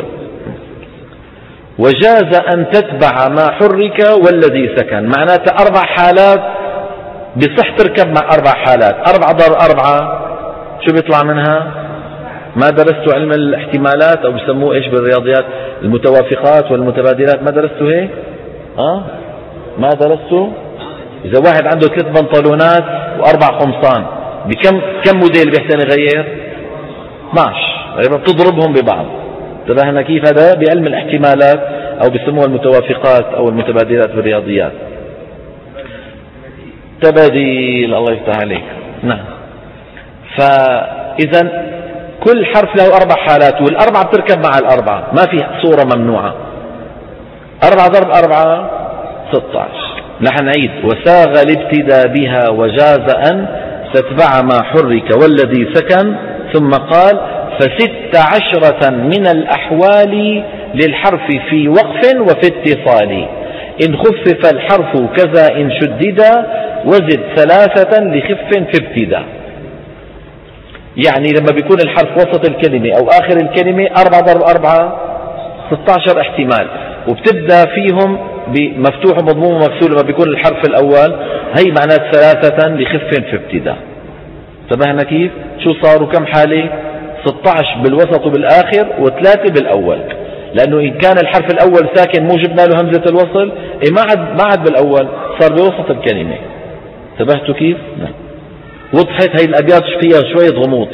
وجاز أن تتبع ما حرك والذي سكن، معناته 4 حالات بصح تركب مع 4 حالات. 4 ضرب 4 شو بيطلع منها؟ ما درستوا علم الاحتمالات أو بسموه إيش بالرياضيات؟ المتوافقات والمتبادلات، ما درستوا هيك؟ ما درستوا؟ إذا واحد عنده 3 بنطلونات و4 قمصان كم موديل بيحتاج يغير؟ 12، بتضربهم ببعض. انتبهنا كيف؟ هذا بعلم الاحتمالات أو بسموها المتوافقات أو المتبادلات بالرياضيات. تباديل، الله يفتح عليك. نعم. فإذا كل حرف له 4 حالات، وال4 بتركب مع ال4، ما في صورة ممنوعة. 4 ضرب 4 16. نحن نعيد: وساغ الابتداء بها وجاز أن تتبع ما حرك والذي سكن. ثم قال: 16 من الأحوال للحرف في وقف وفي اتصال، إن خفف الحرف كذا إن شدد، وزد 3 لخف في ابتداء. يعني لما بيكون الحرف وسط الكلمة أو آخر الكلمة 4 ضرب 4 16 احتمال، وبتبدأ فيهم بمفتوح ومضموم ومكسور لما بيكون الحرف الأول. هي معنات ثلاثة لخف في ابتداء. انتبهنا كيف؟ شو صاروا كم حالة؟ 16 بالوسط وبالآخر و3 بالأول. لأنه إن كان الحرف الأول ساكن مو جبنا له همزة الوصل، ما عاد بالأول، صار بوسط الكلمة. انتبهتوا كيف؟ نعم. وضحت هاي الأبيات فيها شوية غموض.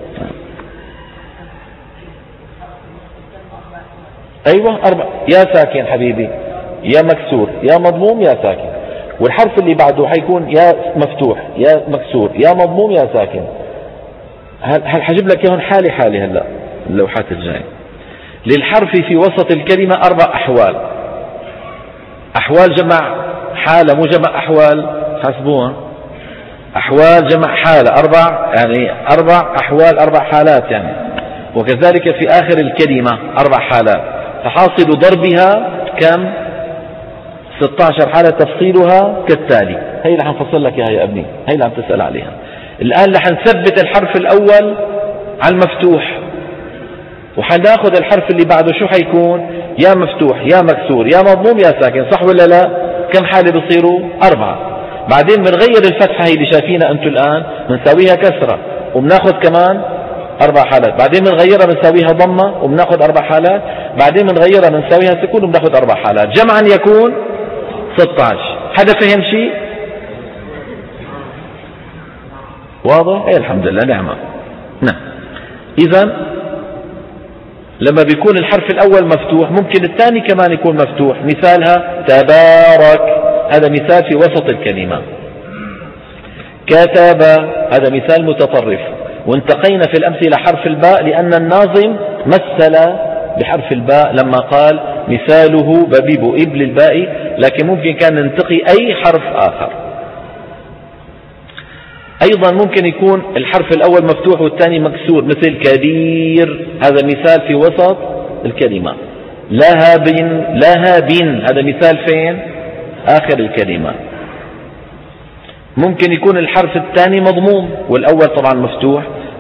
أيوة 4 يا ساكن حبيبي، يا مكسور، يا مضموم، يا ساكن. والحرف اللي بعده حيكون يا مفتوح، يا مكسور، يا مضموم، يا ساكن. هل حجيب لك اياهم حالة حالة هلا اللوحات الجاية. للحرف في وسط الكلمة 4 أحوال. أحوال جمع حالة مو جمع أحوال، حسبوها. أحوال جمع حالة 4، يعني 4 أحوال 4 حالات يعني. وكذلك في آخر الكلمة 4 حالات، فحاصل ضربها كم؟ 16 حالة. تفصيلها كالتالي. هي اللي حنفصل لك اياها يا ابني، هي اللي عم تسأل عليها. الآن رح نثبت الحرف الأول على المفتوح، وحناخذ الحرف اللي بعده شو حيكون؟ يا مفتوح، يا مكسور، يا مضموم، يا ساكن. صح ولا لا؟ كم حالة بصيروا؟ 4. بعدين بنغير الفتحة هي اللي شايفينها انتم الآن، بنساويها كسرة وبناخذ كمان 4 حالات. بعدين بنغيرها بنساويها ضمة وبناخذ 4 حالات. بعدين بنغيرها بنساويها سكون وبناخذ 4 حالات. جمعا يكون 16. حدا فهم شيء؟ واضح؟ ايه الحمد لله، نعمة. نعم. إذا لما بيكون الحرف الأول مفتوح ممكن الثاني كمان يكون مفتوح. مثالها تبارك، هذا مثال في وسط الكلمة. كتب، هذا مثال متطرف. وانتقينا في الأمثلة حرف الباء لأن الناظم مثل بحرف الباء لما قال مثاله ببيب إبل الباء، لكن ممكن كان ننتقي أي حرف آخر. أيضا ممكن يكون الحرف الأول مفتوح والثاني مكسور، مثل كبير، هذا مثال في وسط الكلمة. لهب، لهب، هذا مثال فين؟ آخر الكلمة. ممكن يكون الحرف الثاني مضموم والأول طبعا مفتوح.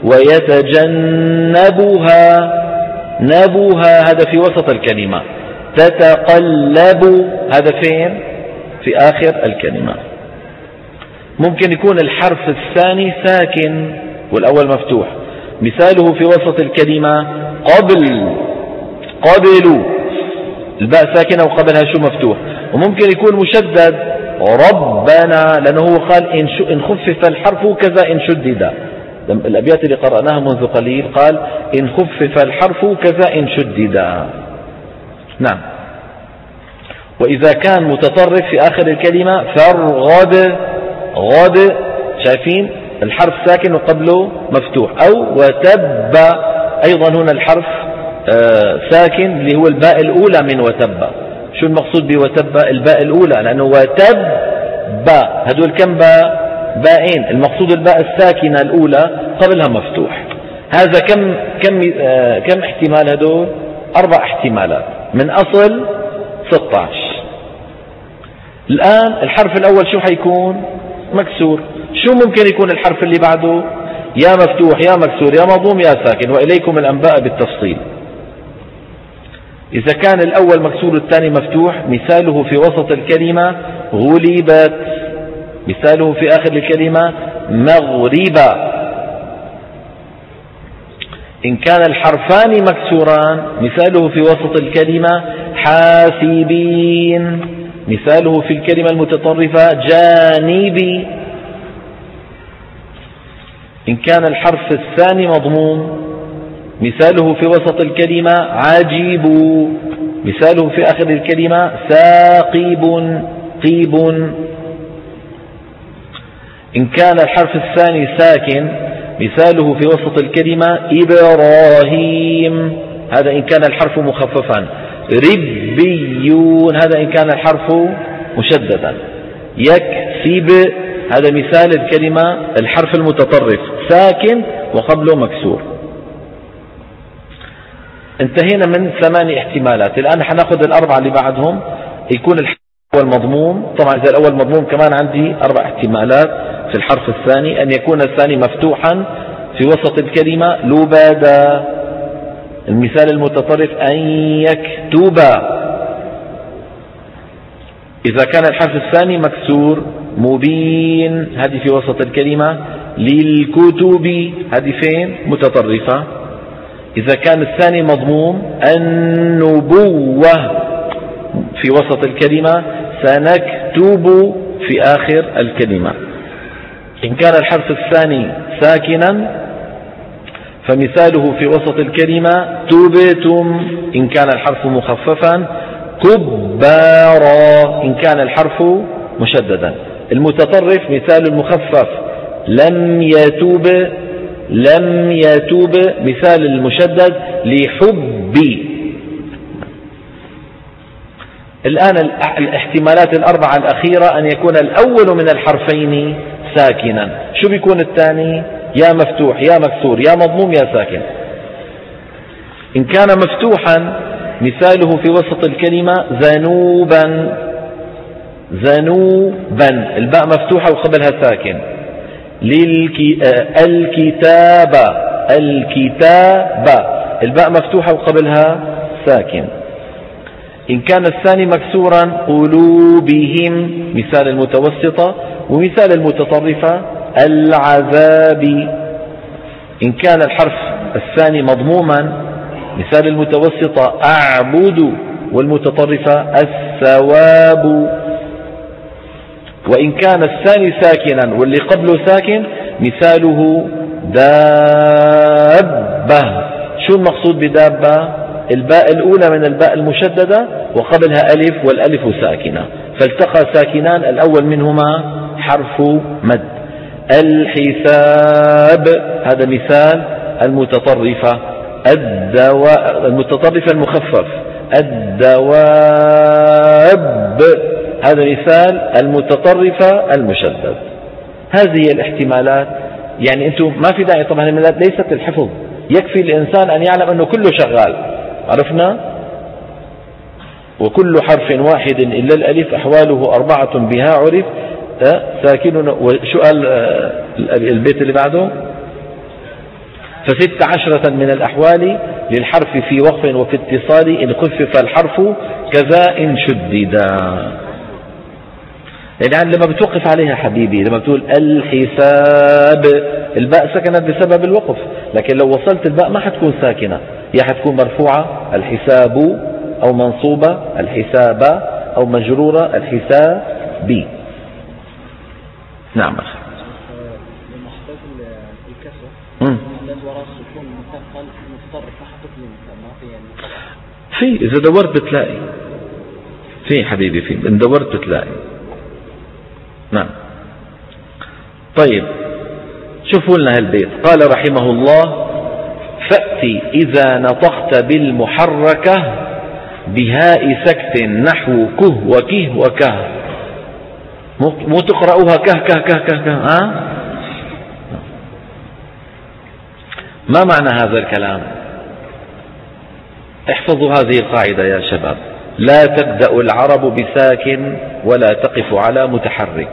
ويتجنبها، نبوها، هذا في وسط الكلمة. تتقلب، هذا فين؟ في آخر الكلمة. ممكن يكون الحرف الثاني ساكن والأول مفتوح. مثاله في وسط الكلمة قبل، قبلوا، الباء ساكنة وقبلها شو مفتوح. وممكن يكون مشدد ربنا، لأنه هو قال إن خفف الحرف كذا إن شدد. الأبيات اللي قرأناها منذ قليل قال إن خفف الحرف كذا إن شدد. نعم. وإذا كان متطرف في آخر الكلمة فارغب، غد، شايفين الحرف ساكن وقبله مفتوح. أو وتب، أيضا هنا الحرف ساكن اللي هو الباء الأولى من وتب. شو المقصود بوتب؟ الباء الأولى، لأنه وتب باء، هدول كم باء؟ باءين. المقصود الباء الساكنة الأولى قبلها مفتوح. هذا كم احتمال هدول؟ 4 احتمالات من أصل 16. الآن الحرف الأول شو حيكون؟ مكسور. شو ممكن يكون الحرف اللي بعده؟ يا مفتوح، يا مكسور، يا مضموم، يا ساكن. وإليكم الأنباء بالتفصيل. إذا كان الأول مكسور والثاني مفتوح، مثاله في وسط الكلمة غلبت، مثاله في آخر الكلمة مغربا. إن كان الحرفان مكسوران، مثاله في وسط الكلمة حاسبين، مثاله في الكلمة المتطرفة جانبي. إن كان الحرف الثاني مضموم، مثاله في وسط الكلمة عجيب، مثاله في آخر الكلمة ثاقب، قيب. إن كان الحرف الثاني ساكن، مثاله في وسط الكلمة إبراهيم، هذا إن كان الحرف مخففا. ربيون، هذا إن كان الحرف مشددا. يكسب، هذا مثال الكلمة الحرف المتطرف ساكن وقبله مكسور. انتهينا من 8 احتمالات. الآن حناخذ ال4 اللي بعدهم. يكون الحرف الأول مضموم، طبعا إذا الأول مضموم كمان عندي 4 احتمالات في الحرف الثاني. أن يكون الثاني مفتوحا في وسط الكلمة لبادا، المثال المتطرف أن يكتب. إذا كان الحرف الثاني مكسور مبين، هذه في وسط الكلمة. للكتب، هذه فين؟ متطرفة. إذا كان الثاني مضموم النبوة في وسط الكلمة، سنكتب في آخر الكلمة. إن كان الحرف الثاني ساكنا فمثاله في وسط الكلمة تبتم إن كان الحرف مخففا، كبارا إن كان الحرف مشددا. المتطرف مثال المخفف لم يتوب، لم يتوب. مثال المشدد لحبي. الآن الاحتمالات الأربعة الأخيرة أن يكون الأول من الحرفين ساكنا. شو بيكون الثاني؟ يا مفتوح يا مكسور يا مضموم يا ساكن. إن كان مفتوحا مثاله في وسط الكلمة ذنوبا، ذنوبا الباء مفتوحة وقبلها ساكن. الكتابة، الكتابة الباء مفتوحة وقبلها ساكن. إن كان الثاني مكسورا قلوبهم مثال المتوسطة، ومثال المتطرفة العذاب. إن كان الحرف الثاني مضموما مثال المتوسطة أعبد، والمتطرفة الثواب. وإن كان الثاني ساكنا واللي قبله ساكن مثاله دابة. شو المقصود بدابة؟ الباء الأولى من الباء المشددة وقبلها ألف، والألف ساكنة، فالتقى ساكنان الأول منهما حرف مد. الحساب هذا مثال المتطرفة. المتطرفة المخفف. الدواب هذا مثال المتطرفة المشدد. هذه الاحتمالات. يعني أنتم ما في داعي، طبعا المثالات ليست الحفظ، يكفي الإنسان أن يعلم أنه كله شغال. عرفنا؟ وكل حرف واحد إلا الألف أحواله أربعة بها عرف ساكن. وشو قال البيت اللي بعده؟ ف16 من الأحوال للحرف في وقف وفي اتصال، إن خفف الحرف كذا إن شددا. يعني لما بتوقف عليها حبيبي، لما بتقول الحساب الباء سكنت بسبب الوقف، لكن لو وصلت الباء ما حتكون ساكنة، هي حتكون مرفوعة الحساب، أو منصوبة الحساب، أو مجرورة الحساب. نعم أخي. في إذا دورت بتلاقي، في حبيبي في إن دورت بتلاقي. نعم. طيب شوفوا لنا هالبيت. قال رحمه الله: فأتي إذا نطقت بالمحركة بهاء سكت نحو كه وكه وكه. مو تقرأوها كه كه كه كه كه. ما معنى هذا الكلام؟ احفظوا هذه القاعدة يا شباب: لا تبدأ العرب بساكن ولا تقف على متحرك.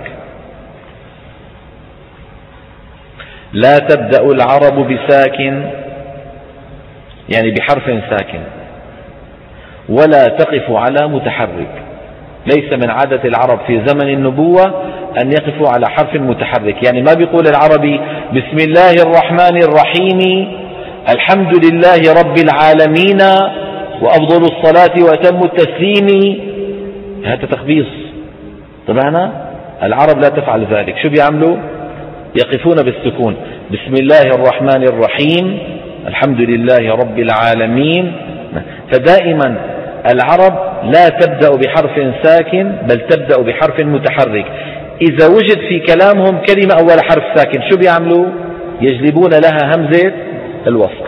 لا تبدأ العرب بساكن يعني بحرف ساكن، ولا تقف على متحرك. ليس من عادة العرب في زمن النبوة أن يقفوا على حرف متحرك. يعني ما بيقول العربي بسم الله الرحمن الرحيم الحمد لله رب العالمين وأفضل الصلاة وأتم التسليم. هذا تخبيص. طبعا العرب لا تفعل ذلك. شو بيعملوا؟ يقفون بالسكون. بسم الله الرحمن الرحيم الحمد لله رب العالمين. فدائما العرب لا تبدأ بحرف ساكن بل تبدأ بحرف متحرك. إذا وجد في كلامهم كلمة أول حرف ساكن شو بيعملوا؟ يجلبون لها همزة الوصل.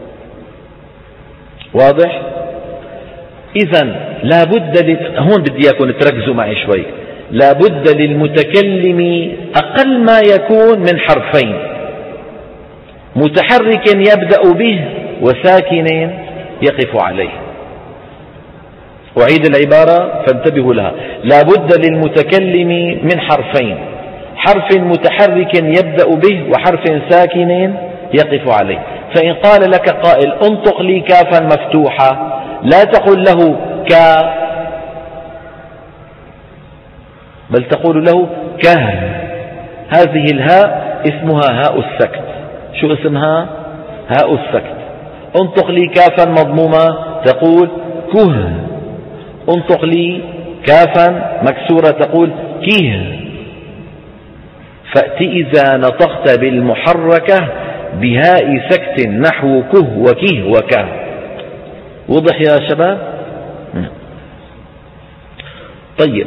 واضح؟ إذن لابد هون بدي إياكم تركزوا معي شوي. لابد للمتكلم أقل ما يكون من حرفين: متحرك يبدأ به وساكن يقف عليه. أعيد العبارة فانتبهوا لها. لابد للمتكلم من حرفين: حرف متحرك يبدأ به وحرف ساكن يقف عليه. فإن قال لك قائل انطق لي كافا مفتوحة لا تقل له كا، بل تقول له كه. هذه الهاء اسمها هاء السكت. شو اسمها؟ هاء السكت. انطق لي كافا مضمومة تقول كه، انطق لي كافا مكسورة تقول كيه. فأت إذا نطقت بالمحركة بهاء سكت نحو كه وكيه وكه. وضح يا شباب؟ طيب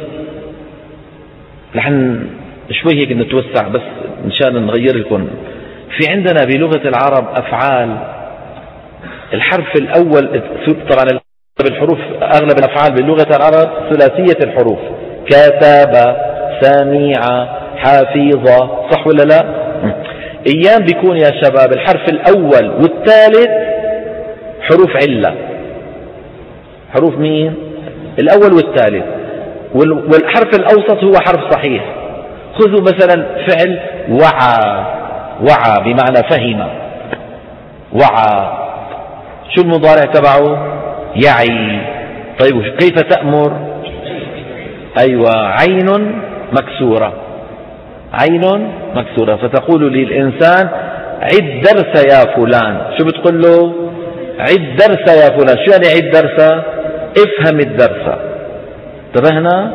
نحن شوي هيك نتوسع بس مشان نغير لكم. في عندنا بلغة العرب أفعال الحرف الأول، طبعا الحروف أغلب الأفعال بلغة العرب ثلاثية الحروف، كتب، سميع، حفيظة، صح ولا لا؟ أيام بيكون يا شباب الحرف الأول والثالث حروف علة. حروف مين؟ الأول والثالث. والحرف الأوسط هو حرف صحيح. خذوا مثلا فعل وعى، وعى بمعنى فهم، وعى. شو المضارع تبعه؟ يعي. طيب كيف تأمر؟ أيوة عين مكسورة، عين مكسورة. فتقول للإنسان عد درس يا فلان. شو بتقول له؟ عد درس يا فلان. شو يعني عد درس؟ افهم الدرس. انتبهنا؟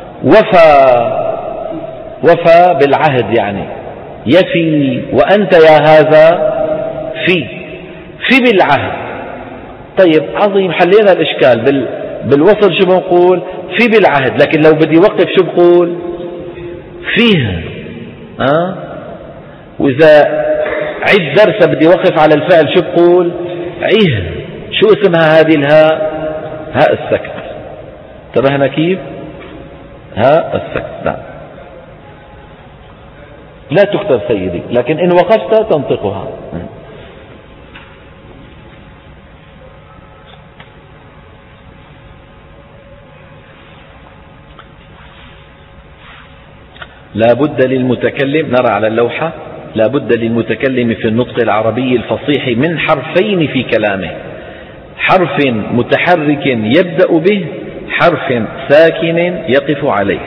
وفى بالعهد يعني يفي، وأنت يا هذا في بالعهد. طيب عظيم، حلينا الإشكال. بالوصل شو بنقول؟ في بالعهد. لكن لو بدي وقف شو بقول؟ فيه. وإذا عد درس بدي وقف على الفعل شو بقول؟ عيه. شو اسمها هذه الهاء؟ هاء السكت. انتبهنا كيف؟ هاء السكت. نعم لا تكتب سيدي، لكن إن وقفت تنطقها. لا بد للمتكلم، نرى على اللوحة، لا بد للمتكلم في النطق العربي الفصيح من حرفين في كلامه: حرف متحرك يبدأ به، حرف ساكن يقف عليه.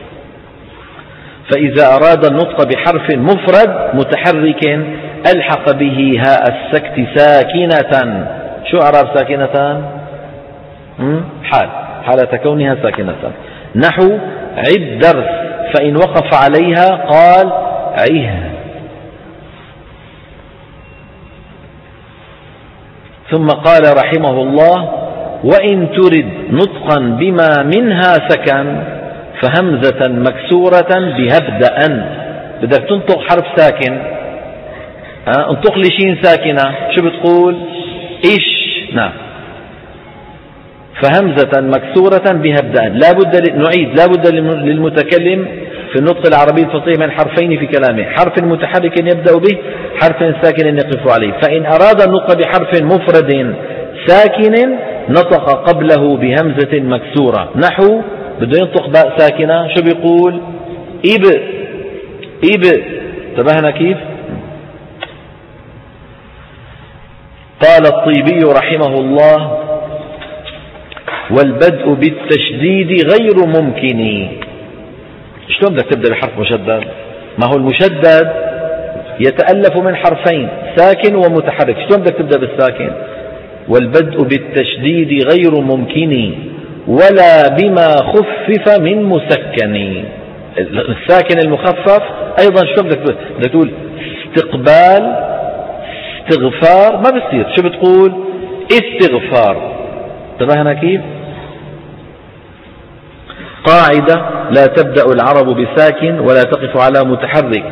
فإذا أراد النطق بحرف مفرد متحرك ألحق به هاء السكت ساكنة. شو أعراب ساكنة؟ حالة كونها ساكنة. نحو عد درس، فإن وقف عليها قال عيه. ثم قال رحمه الله: وإن ترد نطقا بما منها سكن فهمزة مكسورة بهبدأ. بدك تنطق حرف ساكن، انطق لي شين ساكنة. شو بتقول؟ إيش. نعم. فهمزة مكسورة بهبدأ. لا بد نعيد، لا بد للمتكلم في النطق العربي الفصيح من حرفين في كلامه: حرف متحرك يبدأ به، حرف ساكن يقف عليه. فإن أراد النطق بحرف مفرد ساكن نطق قبله بهمزة مكسورة. نحو بده ينطق باء ساكنة، شو بيقول؟ إب. انتبهنا كيف؟ قال الطيبي رحمه الله: والبدء بالتشديد غير ممكن. شلون بدك تبدأ بحرف مشدد؟ ما هو المشدد يتألف من حرفين ساكن ومتحرك. شلون بدك تبدأ بالساكن؟ والبدء بالتشديد غير ممكن ولا بما خفف من مسكن. الساكن المخفف أيضا شلون بدك تقول؟ استقبال، استغفار، ما بصير. شو بتقول؟ استغفار. انتبهنا كيف؟ قاعدة: لا تبدأ العرب بساكن ولا تقف على متحرك،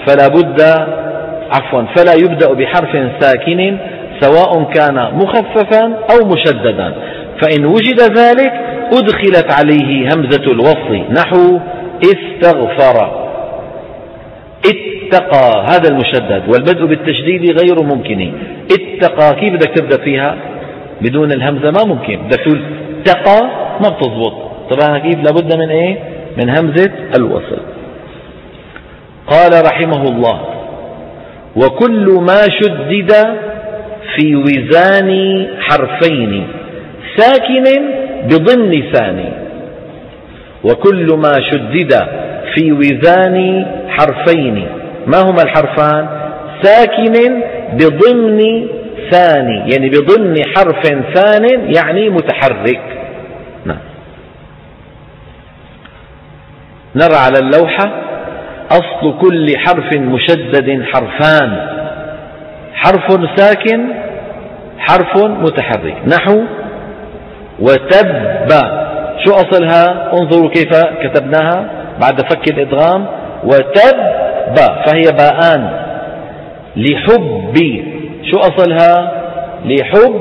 فلا يبدأ بحرف ساكن سواء كان مخففا أو مشددا. فإن وجد ذلك أدخلت عليه همزة الوصل. نحو استغفر، اتقى، هذا المشدد. والبدء بالتشديد غير ممكن. اتقى كيف بدك تبدأ فيها؟ بدون الهمزة ما ممكن. بدك تقول تقى ما بتضبط. طبعا كيف؟ لابد من ايه؟ من همزة الوصل. قال رحمه الله: وكل ما شدد في وزان حرفين ساكن بضمن ثاني. وكل ما شدد في وزان حرفين، ما هما الحرفان؟ ساكن بضمن ثاني، يعني بضمن حرف ثان يعني متحرك. نعم. نرى على اللوحة أصل كل حرف مشدد حرفان، حرف ساكن حرف متحرك. نحو وتب، شو أصلها؟ انظروا كيف كتبناها بعد فك الإدغام، وتب فهي باءان. لحب، شو أصلها؟ لحب.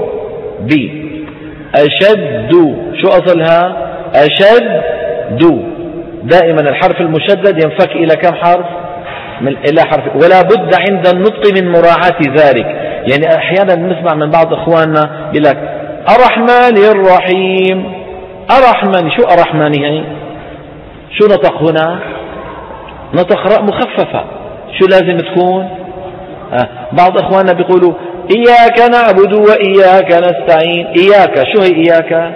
أشد، شو أصلها؟ أشد. دائما الحرف المشدد ينفك إلى كم حرف؟ إلى حرف. ولا بد عند النطق من مراعاة ذلك. يعني أحيانا نسمع من بعض إخواننا يقول لك الرحمن الرحيم، الرحمن، شو الرحمن يعني؟ شو نطق هنا؟ نطق راء مخففة، شو لازم تكون؟ بعض إخواننا بيقولوا إياك نعبد وإياك نستعين. إياك، شو هي إياك؟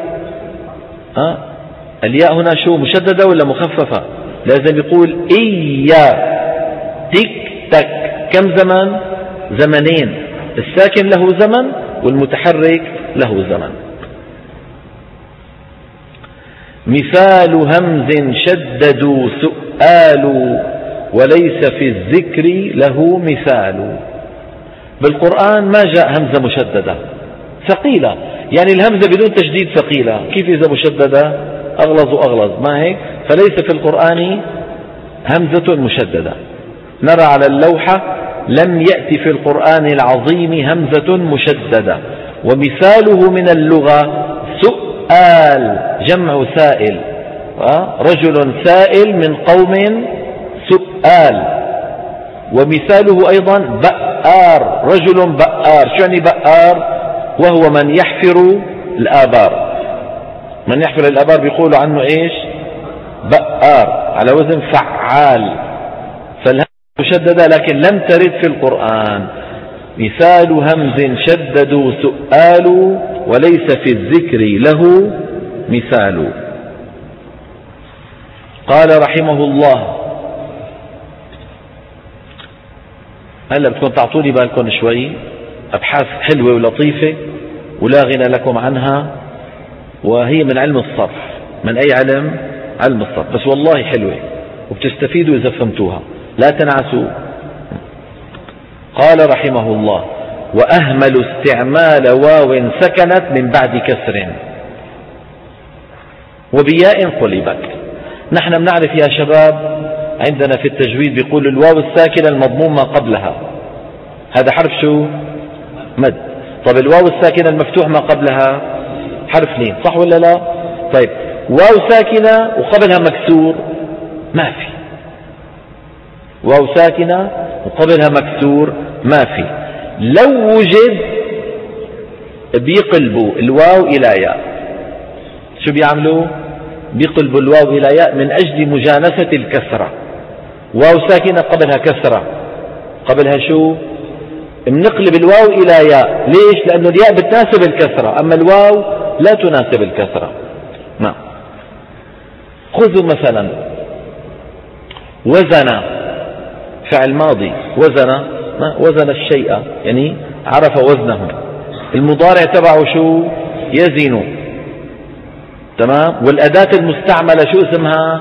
الياء هنا شو، مشددة ولا مخففة؟ لازم يقول إيا. تك تك، كم زمن؟ زمنين، الساكن له زمن والمتحرك له زمن. مثال همز شددوا سؤال وليس في الذكر له مثال. بالقرآن ما جاء همزة مشددة ثقيلة، يعني الهمزة بدون تشديد ثقيلة، كيف إذا مشددة؟ أغلظ وأغلظ، ما هيك؟ فليس في القرآن همزة مشددة. نرى على اللوحة لم يأتي في القرآن العظيم همزة مشددة. ومثاله من اللغة سؤال، جمع سائل، رجل سائل من قوم سؤال. ومثاله أيضا بآر، رجل بآر. شو يعني بآر؟ وهو من يحفر الآبار. من يحفر الآبار بيقولوا عنه إيش؟ بآر، على وزن فعال. فالهمزة مشددة لكن لم ترد في القرآن. مثال همز شددوا سؤال وليس في الذكر له مثال. قال رحمه الله، هلا بدكم تعطوني بالكم شوي، أبحاث حلوة ولطيفة ولا غنى لكم عنها، وهي من علم الصرف. من أي علم؟ علم الصرف، بس والله حلوة وبتستفيدوا إذا فهمتوها، لا تنعسوا. قال رحمه الله: وأهمل استعمال واو سكنت من بعد كسر وبياء قلبت. نحن بنعرف يا شباب عندنا في التجويد بيقول الواو الساكنة المضموم ما قبلها، هذا حرف شو؟ مد. طب الواو الساكنة المفتوح ما قبلها حرف لين، صح ولا لا؟ طيب واو ساكنة وقبلها مكسور ما في، واو ساكنة وقبلها مكسور ما في. لو وجد بيقلبوا الواو إلى ياء. شو بيعملوا؟ بيقلبوا الواو إلى ياء من أجل مجانسة الكسرة. واو ساكنة قبلها كسرة، قبلها شو؟ بنقلب الواو إلى ياء. ليش؟ لأنه الياء بتناسب الكسرة، أما الواو لا تناسب الكسرة. نعم. خذوا مثلا وزن، فعل ماضي، وزن الشيء يعني عرف وزنه. المضارع تبعه شو؟ يزن، تمام. والأداة المستعملة شو اسمها؟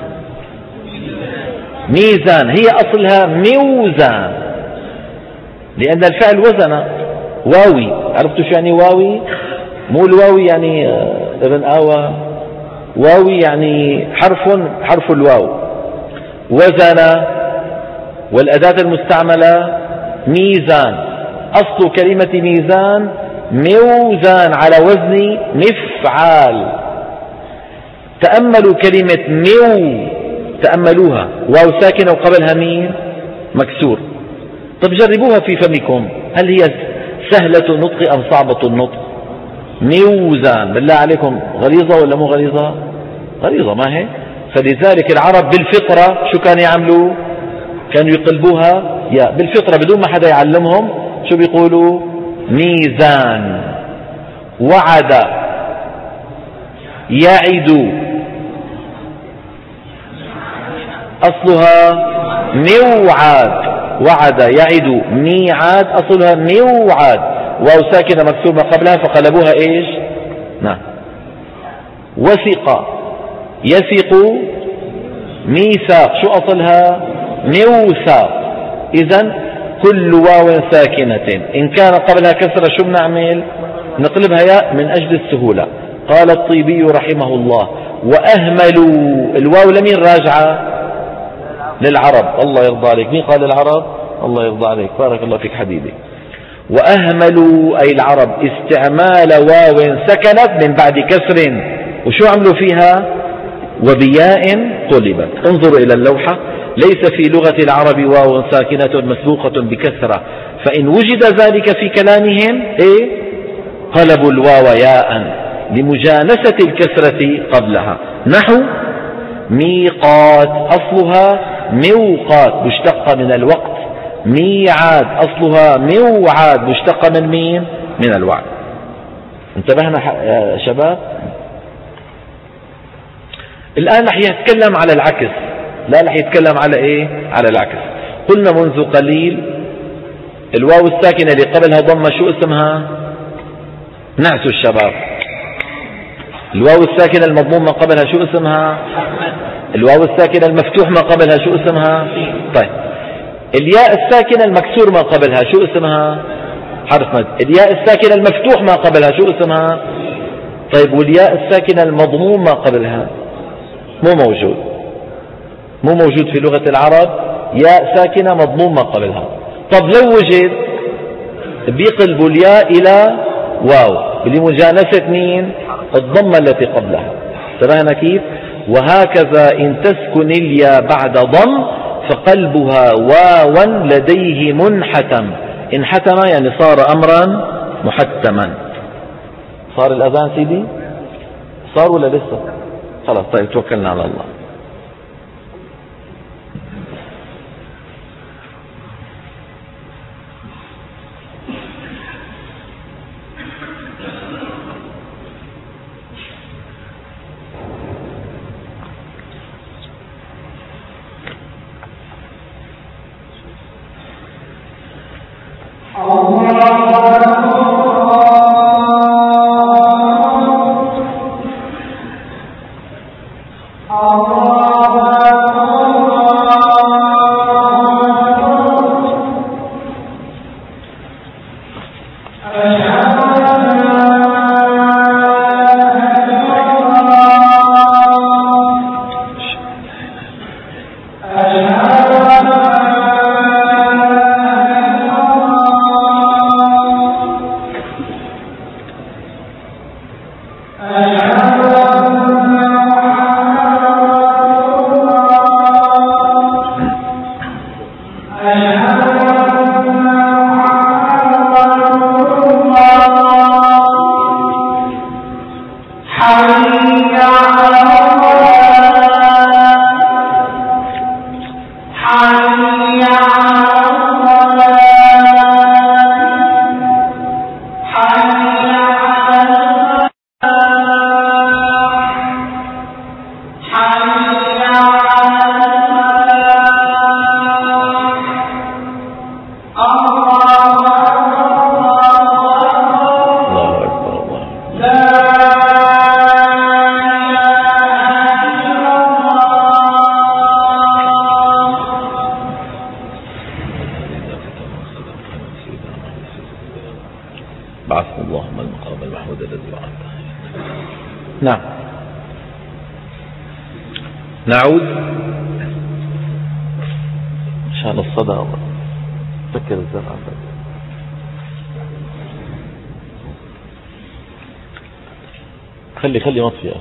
ميزان. هي أصلها ميوزان لأن الفعل وزن. واوي، عرفتوا شو يعني واوي؟ مو الواوي يعني ابن آوى، واوي يعني حرف الواو. وزن، والأداة المستعملة ميزان. أصل كلمة ميزان ميوزان على وزن مفعال. تأملوا كلمة ميو، تأملوها، واو ساكنة وقبلها مين؟ مكسور. طب جربوها في فمكم، هل هي سهلة النطق أم صعبة النطق؟ ميوزان، بالله عليكم غليظة ولا مو غليظة؟ غليظة، ما هي؟ فلذلك العرب بالفطرة شو كانوا يعملوا؟ كانوا يقلبوها يا بالفطرة بدون ما حدا يعلمهم. شو بيقولوا؟ ميزان. وعد يعد أصلها موعد. وعد يعد ميعاد أصلها موعد، واو ساكنة مكسور ما قبلها فقلبوها إيش؟ نعم. وثق يثق ميثاق، شو أصلها؟ موثاق. إذن كل واو ساكنة إن كان قبلها كسرة شو بنعمل؟ نقلبها ياء من أجل السهولة. قال الطيبي رحمه الله: وأهملوا، الواو لمين راجعة؟ للعرب. الله يرضى عليك. مين قال العرب؟ الله يرضى عليك، بارك الله فيك حبيبي. وأهملوا أي العرب استعمال واو سكنت من بعد كسر، وشو عملوا فيها؟ وبياء قلبت. انظروا إلى اللوحة، ليس في لغة العرب واو ساكنة مسبوقة بكسرة، فإن وجد ذلك في كلامهم قلبوا الواو ياء لمجانسة الكسرة قبلها. نحو ميقات أصلها موقات مشتقة من الوقت، ميعاد أصلها موعاد مشتقة من مين؟ من الوعد. انتبهنا يا شباب؟ الآن رح يتكلم على العكس. لا، رح يتكلم على إيه؟ على العكس. قلنا منذ قليل الواو الساكنة اللي قبلها ضمة شو اسمها؟ نعسوا الشباب. الواو الساكنة المضموم ما قبلها شو اسمها؟ الواو الساكنة المفتوح ما قبلها شو اسمها؟ طيب الياء الساكنة المكسور ما قبلها شو اسمها؟ حرف مد. الياء الساكنة المفتوح ما قبلها شو اسمها؟ طيب والياء الساكنة المضموم ما قبلها؟ مو موجود في لغة العرب ياء ساكنة مضموم ما قبلها. طب لو وجد بيقلبوا الياء إلى واو لمجانسة مين؟ الضمة التي قبلها. تبعنا كيف؟ وهكذا إن تسكن الياء بعد ضم فقلبها واوا لديه منحتم. انحتم يعني صار أمرا محتما. صار الأذان سيدي؟ صار ولا لسه؟ خلاص طيب توكلنا على الله. نعم نعود عشان الصدى. فكر الزرع خلي مطفئة.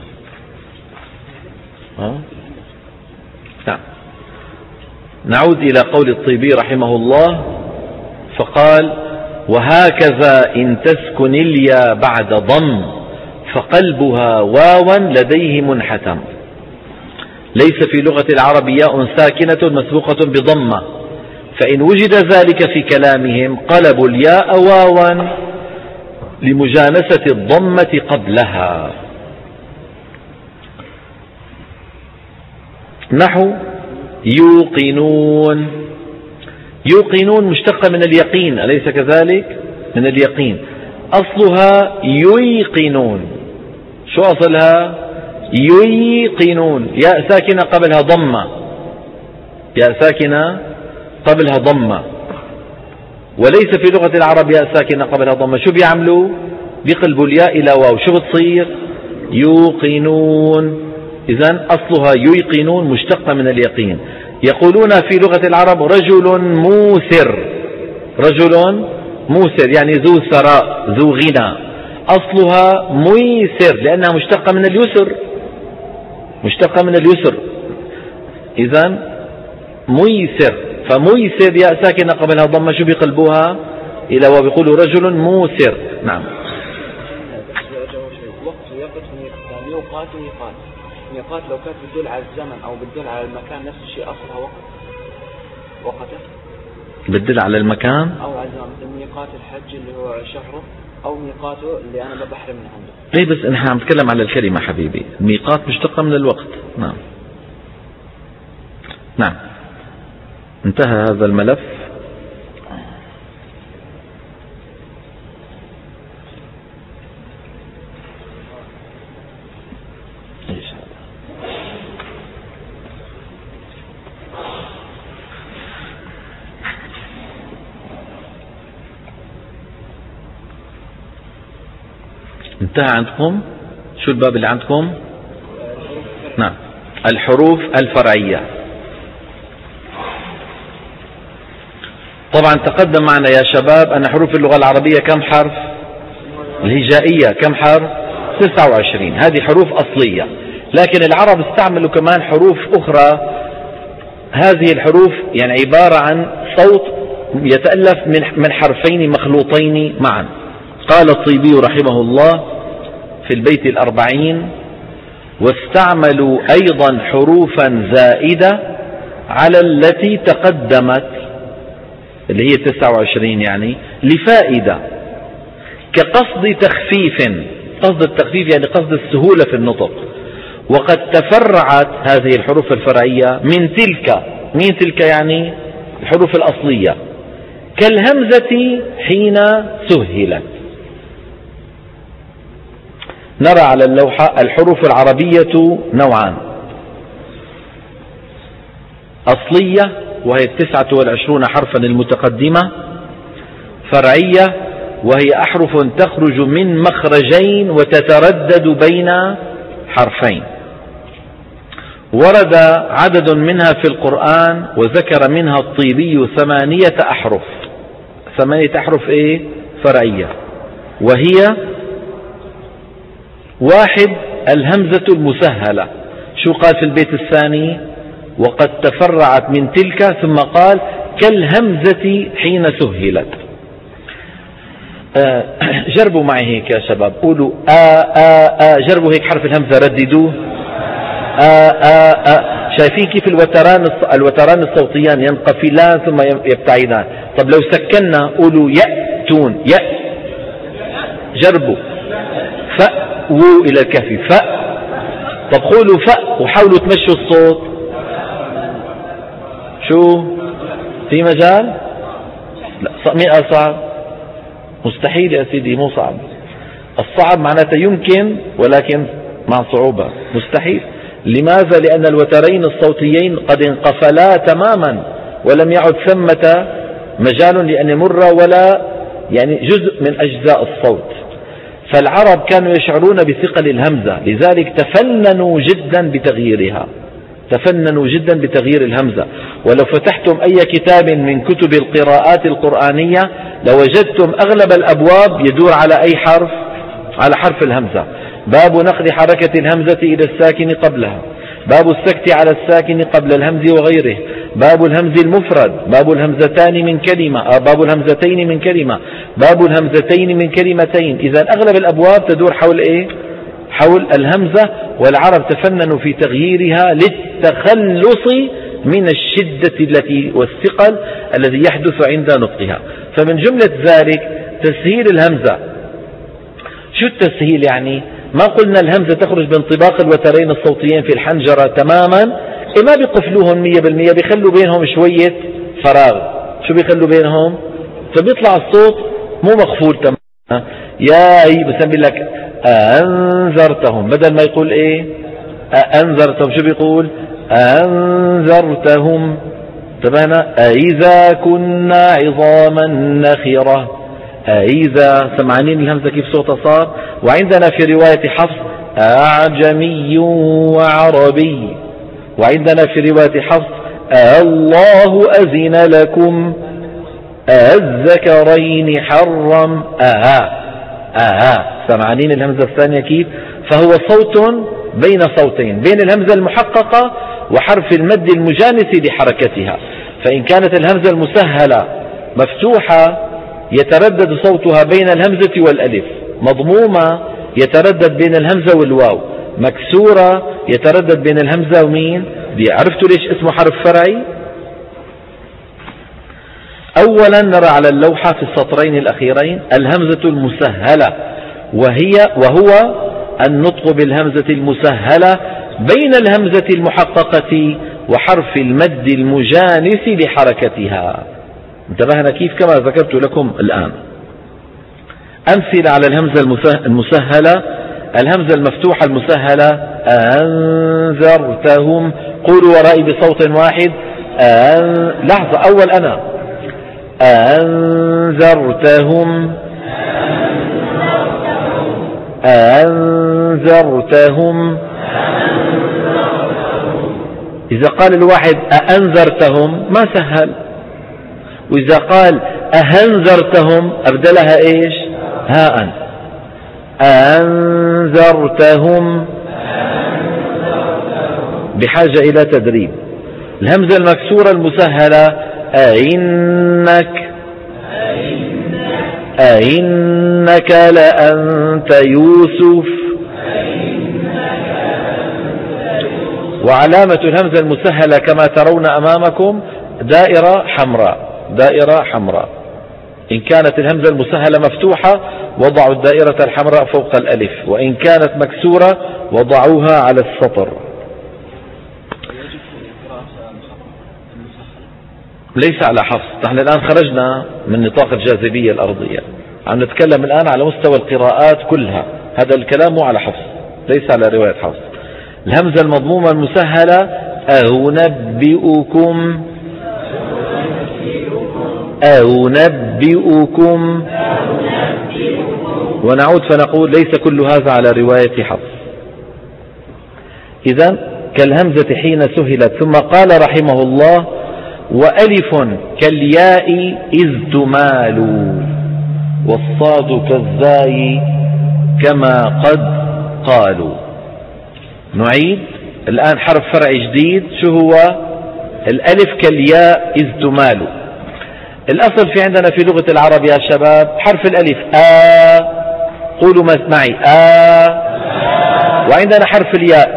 نعم. نعود إلى قول الطيبي رحمه الله فقال: وهكذا إن تسكن الياء بعد ضم فقلبها واوا لديه منحتم. ليس في لغة العرب ياء ساكنة مسبوقة بضمة، فإن وجد ذلك في كلامهم قلبوا الياء واوا لمجانسة الضمة قبلها. نحو يوقنون. يوقنون مشتقة من اليقين، أليس كذلك؟ من اليقين. أصلها ييقنون. شو أصلها؟ ييقنون، ياء ساكنة قبلها ضمة، ياء ساكنة قبلها ضمة، وليس في لغة العرب ياء ساكنة قبلها ضمة. شو بيعملوا؟ بيقلبوا الياء إلى واو. شو بتصير؟ يوقنون. إذن أصلها ييقنون مشتقة من اليقين. يقولون في لغة العرب رجل موسر، رجل موسر يعني ذو ثراء ذو غنى. أصلها ميسر لأنها مشتقة من اليسر، مشتقة من اليسر. إذن ميسر، فميسر ياء ساكنة قبلها ضمة، شو بيقلبوها إلى وبيقولوا رجل موسر. نعم. ميقات وميقات. ميقات لو كانت بتدل على الزمن أو بتدل على المكان نفس الشيء أصلها وقته بتدل على المكان أو على الزمن، مثل ميقات الحج اللي هو شهره، أو ميقاته اللي أنا بحرم من عنده. ليه بس نحن عم نتكلم على الكلمة حبيبي. الميقات مشتقة من الوقت. نعم نعم. انتهى هذا الملف. انتهى عندكم. شو الباب اللي عندكم؟ نعم، الحروف الفرعية. طبعا تقدم معنا يا شباب أن حروف اللغة العربية كم حرف؟ الهجائية كم حرف؟ 29. هذه حروف أصلية، لكن العرب استعملوا كمان حروف أخرى. هذه الحروف يعني عبارة عن صوت يتألف من حرفين مخلوطين معا. قال الطيبي رحمه الله في البيت 40: واستعملوا أيضا حروفا زائدة على التي تقدمت، اللي هي 29 يعني، لفائدة، كقصد تخفيف. قصد التخفيف يعني قصد السهولة في النطق. وقد تفرعت هذه الحروف الفرعية من تلك. مين تلك؟ يعني الحروف الأصلية، كالهمزة حين سهلت. نرى على اللوحة الحروف العربية نوعان: أصلية وهي 29 حرفا المتقدمة، فرعية وهي أحرف تخرج من مخرجين وتتردد بين حرفين. ورد عدد منها في القرآن، وذكر منها الطيبي 8 أحرف. 8 أحرف إيه؟ فرعية. وهي: 1 الهمزة المسهلة. شو قال في البيت الثاني؟ وقد تفرعت من تلك، ثم قال كالهمزة حين سهلت. جربوا معي هيك يا شباب، قولوا جربوا هيك حرف الهمزة، رددوه. شايفين كيف الوتران الصوتيان ينقفلان ثم يبتعدان. طب لو سكننا قولوا يأتون. جربوا فأووا إلى الكهف. طب قولوا وحاولوا تمشوا الصوت. شو في مجال؟ لا، 100 صعب. مستحيل يا سيدي، مو صعب. الصعب معناته يمكن ولكن مع صعوبة. مستحيل. لماذا؟ لأن الوترين الصوتيين قد انقفلا تماما، ولم يعد ثمة مجال لأن يمر ولا يعني جزء من أجزاء الصوت. فالعرب كانوا يشعرون بثقل الهمزة، لذلك تفننوا جدا بتغييرها، تفننوا جدا بتغيير الهمزة. ولو فتحتم أي كتاب من كتب القراءات القرآنية لوجدتم أغلب الأبواب يدور على أي حرف؟ على حرف الهمزة. باب نقل حركة الهمزة إلى الساكن قبلها، باب السكت على الساكن قبل الهمز وغيره، باب الهمز المفرد، باب الهمزتان من كلمة، باب الهمزتين من كلمة، باب الهمزتين من كلمتين. إذا أغلب الأبواب تدور حول إيه؟ حول الهمزة. والعرب تفننوا في تغييرها للتخلص من الشدة التي والثقل الذي يحدث عند نطقها. فمن جملة ذلك تسهيل الهمزة شو التسهيل يعني؟ ما قلنا الهمزة تخرج بانطباق الوترين الصوتيين في الحنجرة تماما، ما بيقفلوهم 100%، بيخلوا بينهم شوية فراغ. شو بيخلوا بينهم؟ فبيطلع الصوت مو مقفول تماما. يا بسمي لك أنذرتهم، بدل ما يقول إيه أنذرتهم شو بيقول؟ أنذرتهم. تبعنا أإذا كنا عظاما نخرة، أإذا سمعانين الهمزة كيف صوتها صار. وعندنا في رواية حفص أعجمي وعربي، وعندنا في رواية حفص الله أذن لكم الذكرين حرم. سمعانين الهمزة الثانية كيف؟ فهو صوت بين صوتين، بين الهمزة المحققة وحرف المد المجانس لحركتها. فإن كانت الهمزة المسهلة مفتوحة يتردد صوتها بين الهمزة والألف، مضمومة يتردد بين الهمزة والواو، مكسورة يتردد بين الهمزة ومين دي. عرفتوا ليش اسمه حرف فرعي؟ أولا نرى على اللوحة في السطرين الأخيرين الهمزة المسهلة، وهو النطق بالهمزة المسهلة بين الهمزة المحققة وحرف المد المجانس لحركتها. انتبهنا كيف؟ كما ذكرت لكم الآن. أمثلة على الهمزة المسهلة: الهمزة المفتوحة المسهلة أنذرتهم. قولوا ورائي بصوت واحد. لحظة، أول أنا أنذرتهم أنذرتهم. إذا قال الواحد أأنذرتهم ما سهل، وإذا قال أهنذرتهم أبدلها إيش؟ هاء. أنذرتهم بحاجة إلى تدريب. الهمزة المكسورة المسهلة أئنك لأنت يوسف. وعلامة الهمزة المسهلة كما ترون أمامكم دائرة حمراء. إن كانت الهمزة المسهلة مفتوحة وضعوا الدائرة الحمراء فوق الألف، وإن كانت مكسورة وضعوها على السطر. ليس على حفص، نحن الآن خرجنا من نطاق الجاذبية الأرضية، عم نتكلم الآن على مستوى القراءات كلها. هذا الكلام مو على حفص، ليس على رواية حفص. الهمزة المضمومة المسهلة أو نبئكم. ونعود فنقول ليس كل هذا على رواية حفص. إذن كالهمزة حين سهلت. ثم قال رحمه الله: وألف كالياء إذ تمال، والصاد كالزاي كما قد قالوا. نعيد الآن حرف فرع جديد. شو هو؟ الألف كالياء إذ تمال. الأصل في عندنا في لغة العرب يا شباب حرف الألف قولوا معي وعندنا حرف الياء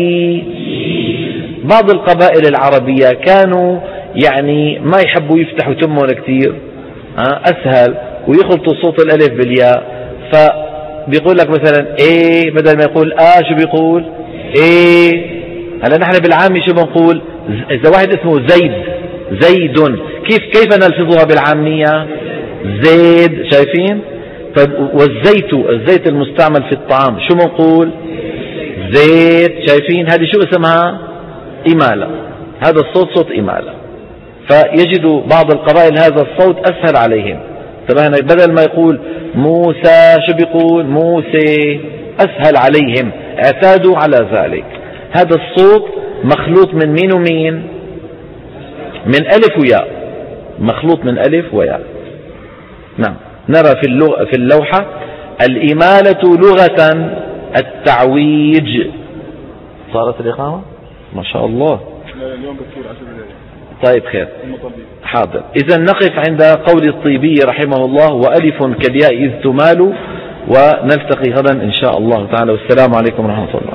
بعض القبائل العربية كانوا يعني ما يحبوا يفتحوا تمهم كثير، أسهل ويخلطوا صوت الألف بالياء. فبيقول لك مثلا بدل ما يقول شو بيقول هلا نحن بالعامي شو بنقول؟ إذا واحد اسمه زيد كيف نلفظها بالعامية؟ زيد. شايفين؟ طيب والزيت المستعمل في الطعام شو بنقول؟ زيت. شايفين؟ هذه شو اسمها؟ إمالة. هذا الصوت صوت إمالة. فيجد بعض القبائل هذا الصوت أسهل عليهم. طبعا بدل ما يقول موسى شو بيقول؟ موسى. أسهل عليهم، اعتادوا على ذلك. هذا الصوت مخلوط من مين ومين؟ من ألف وياء، مخلوط من ألف وياء. نعم. نرى في اللوحة الإمالة لغة التعويج. صارت الإقامة؟ ما شاء الله. اليوم بكير 10 دقائق. طيب خير، حاضر. إذا نقف عند قول الطيبي رحمه الله: وألف كالياء إذ تمال. ونلتقي غدا إن شاء الله تعالى، والسلام عليكم ورحمة الله.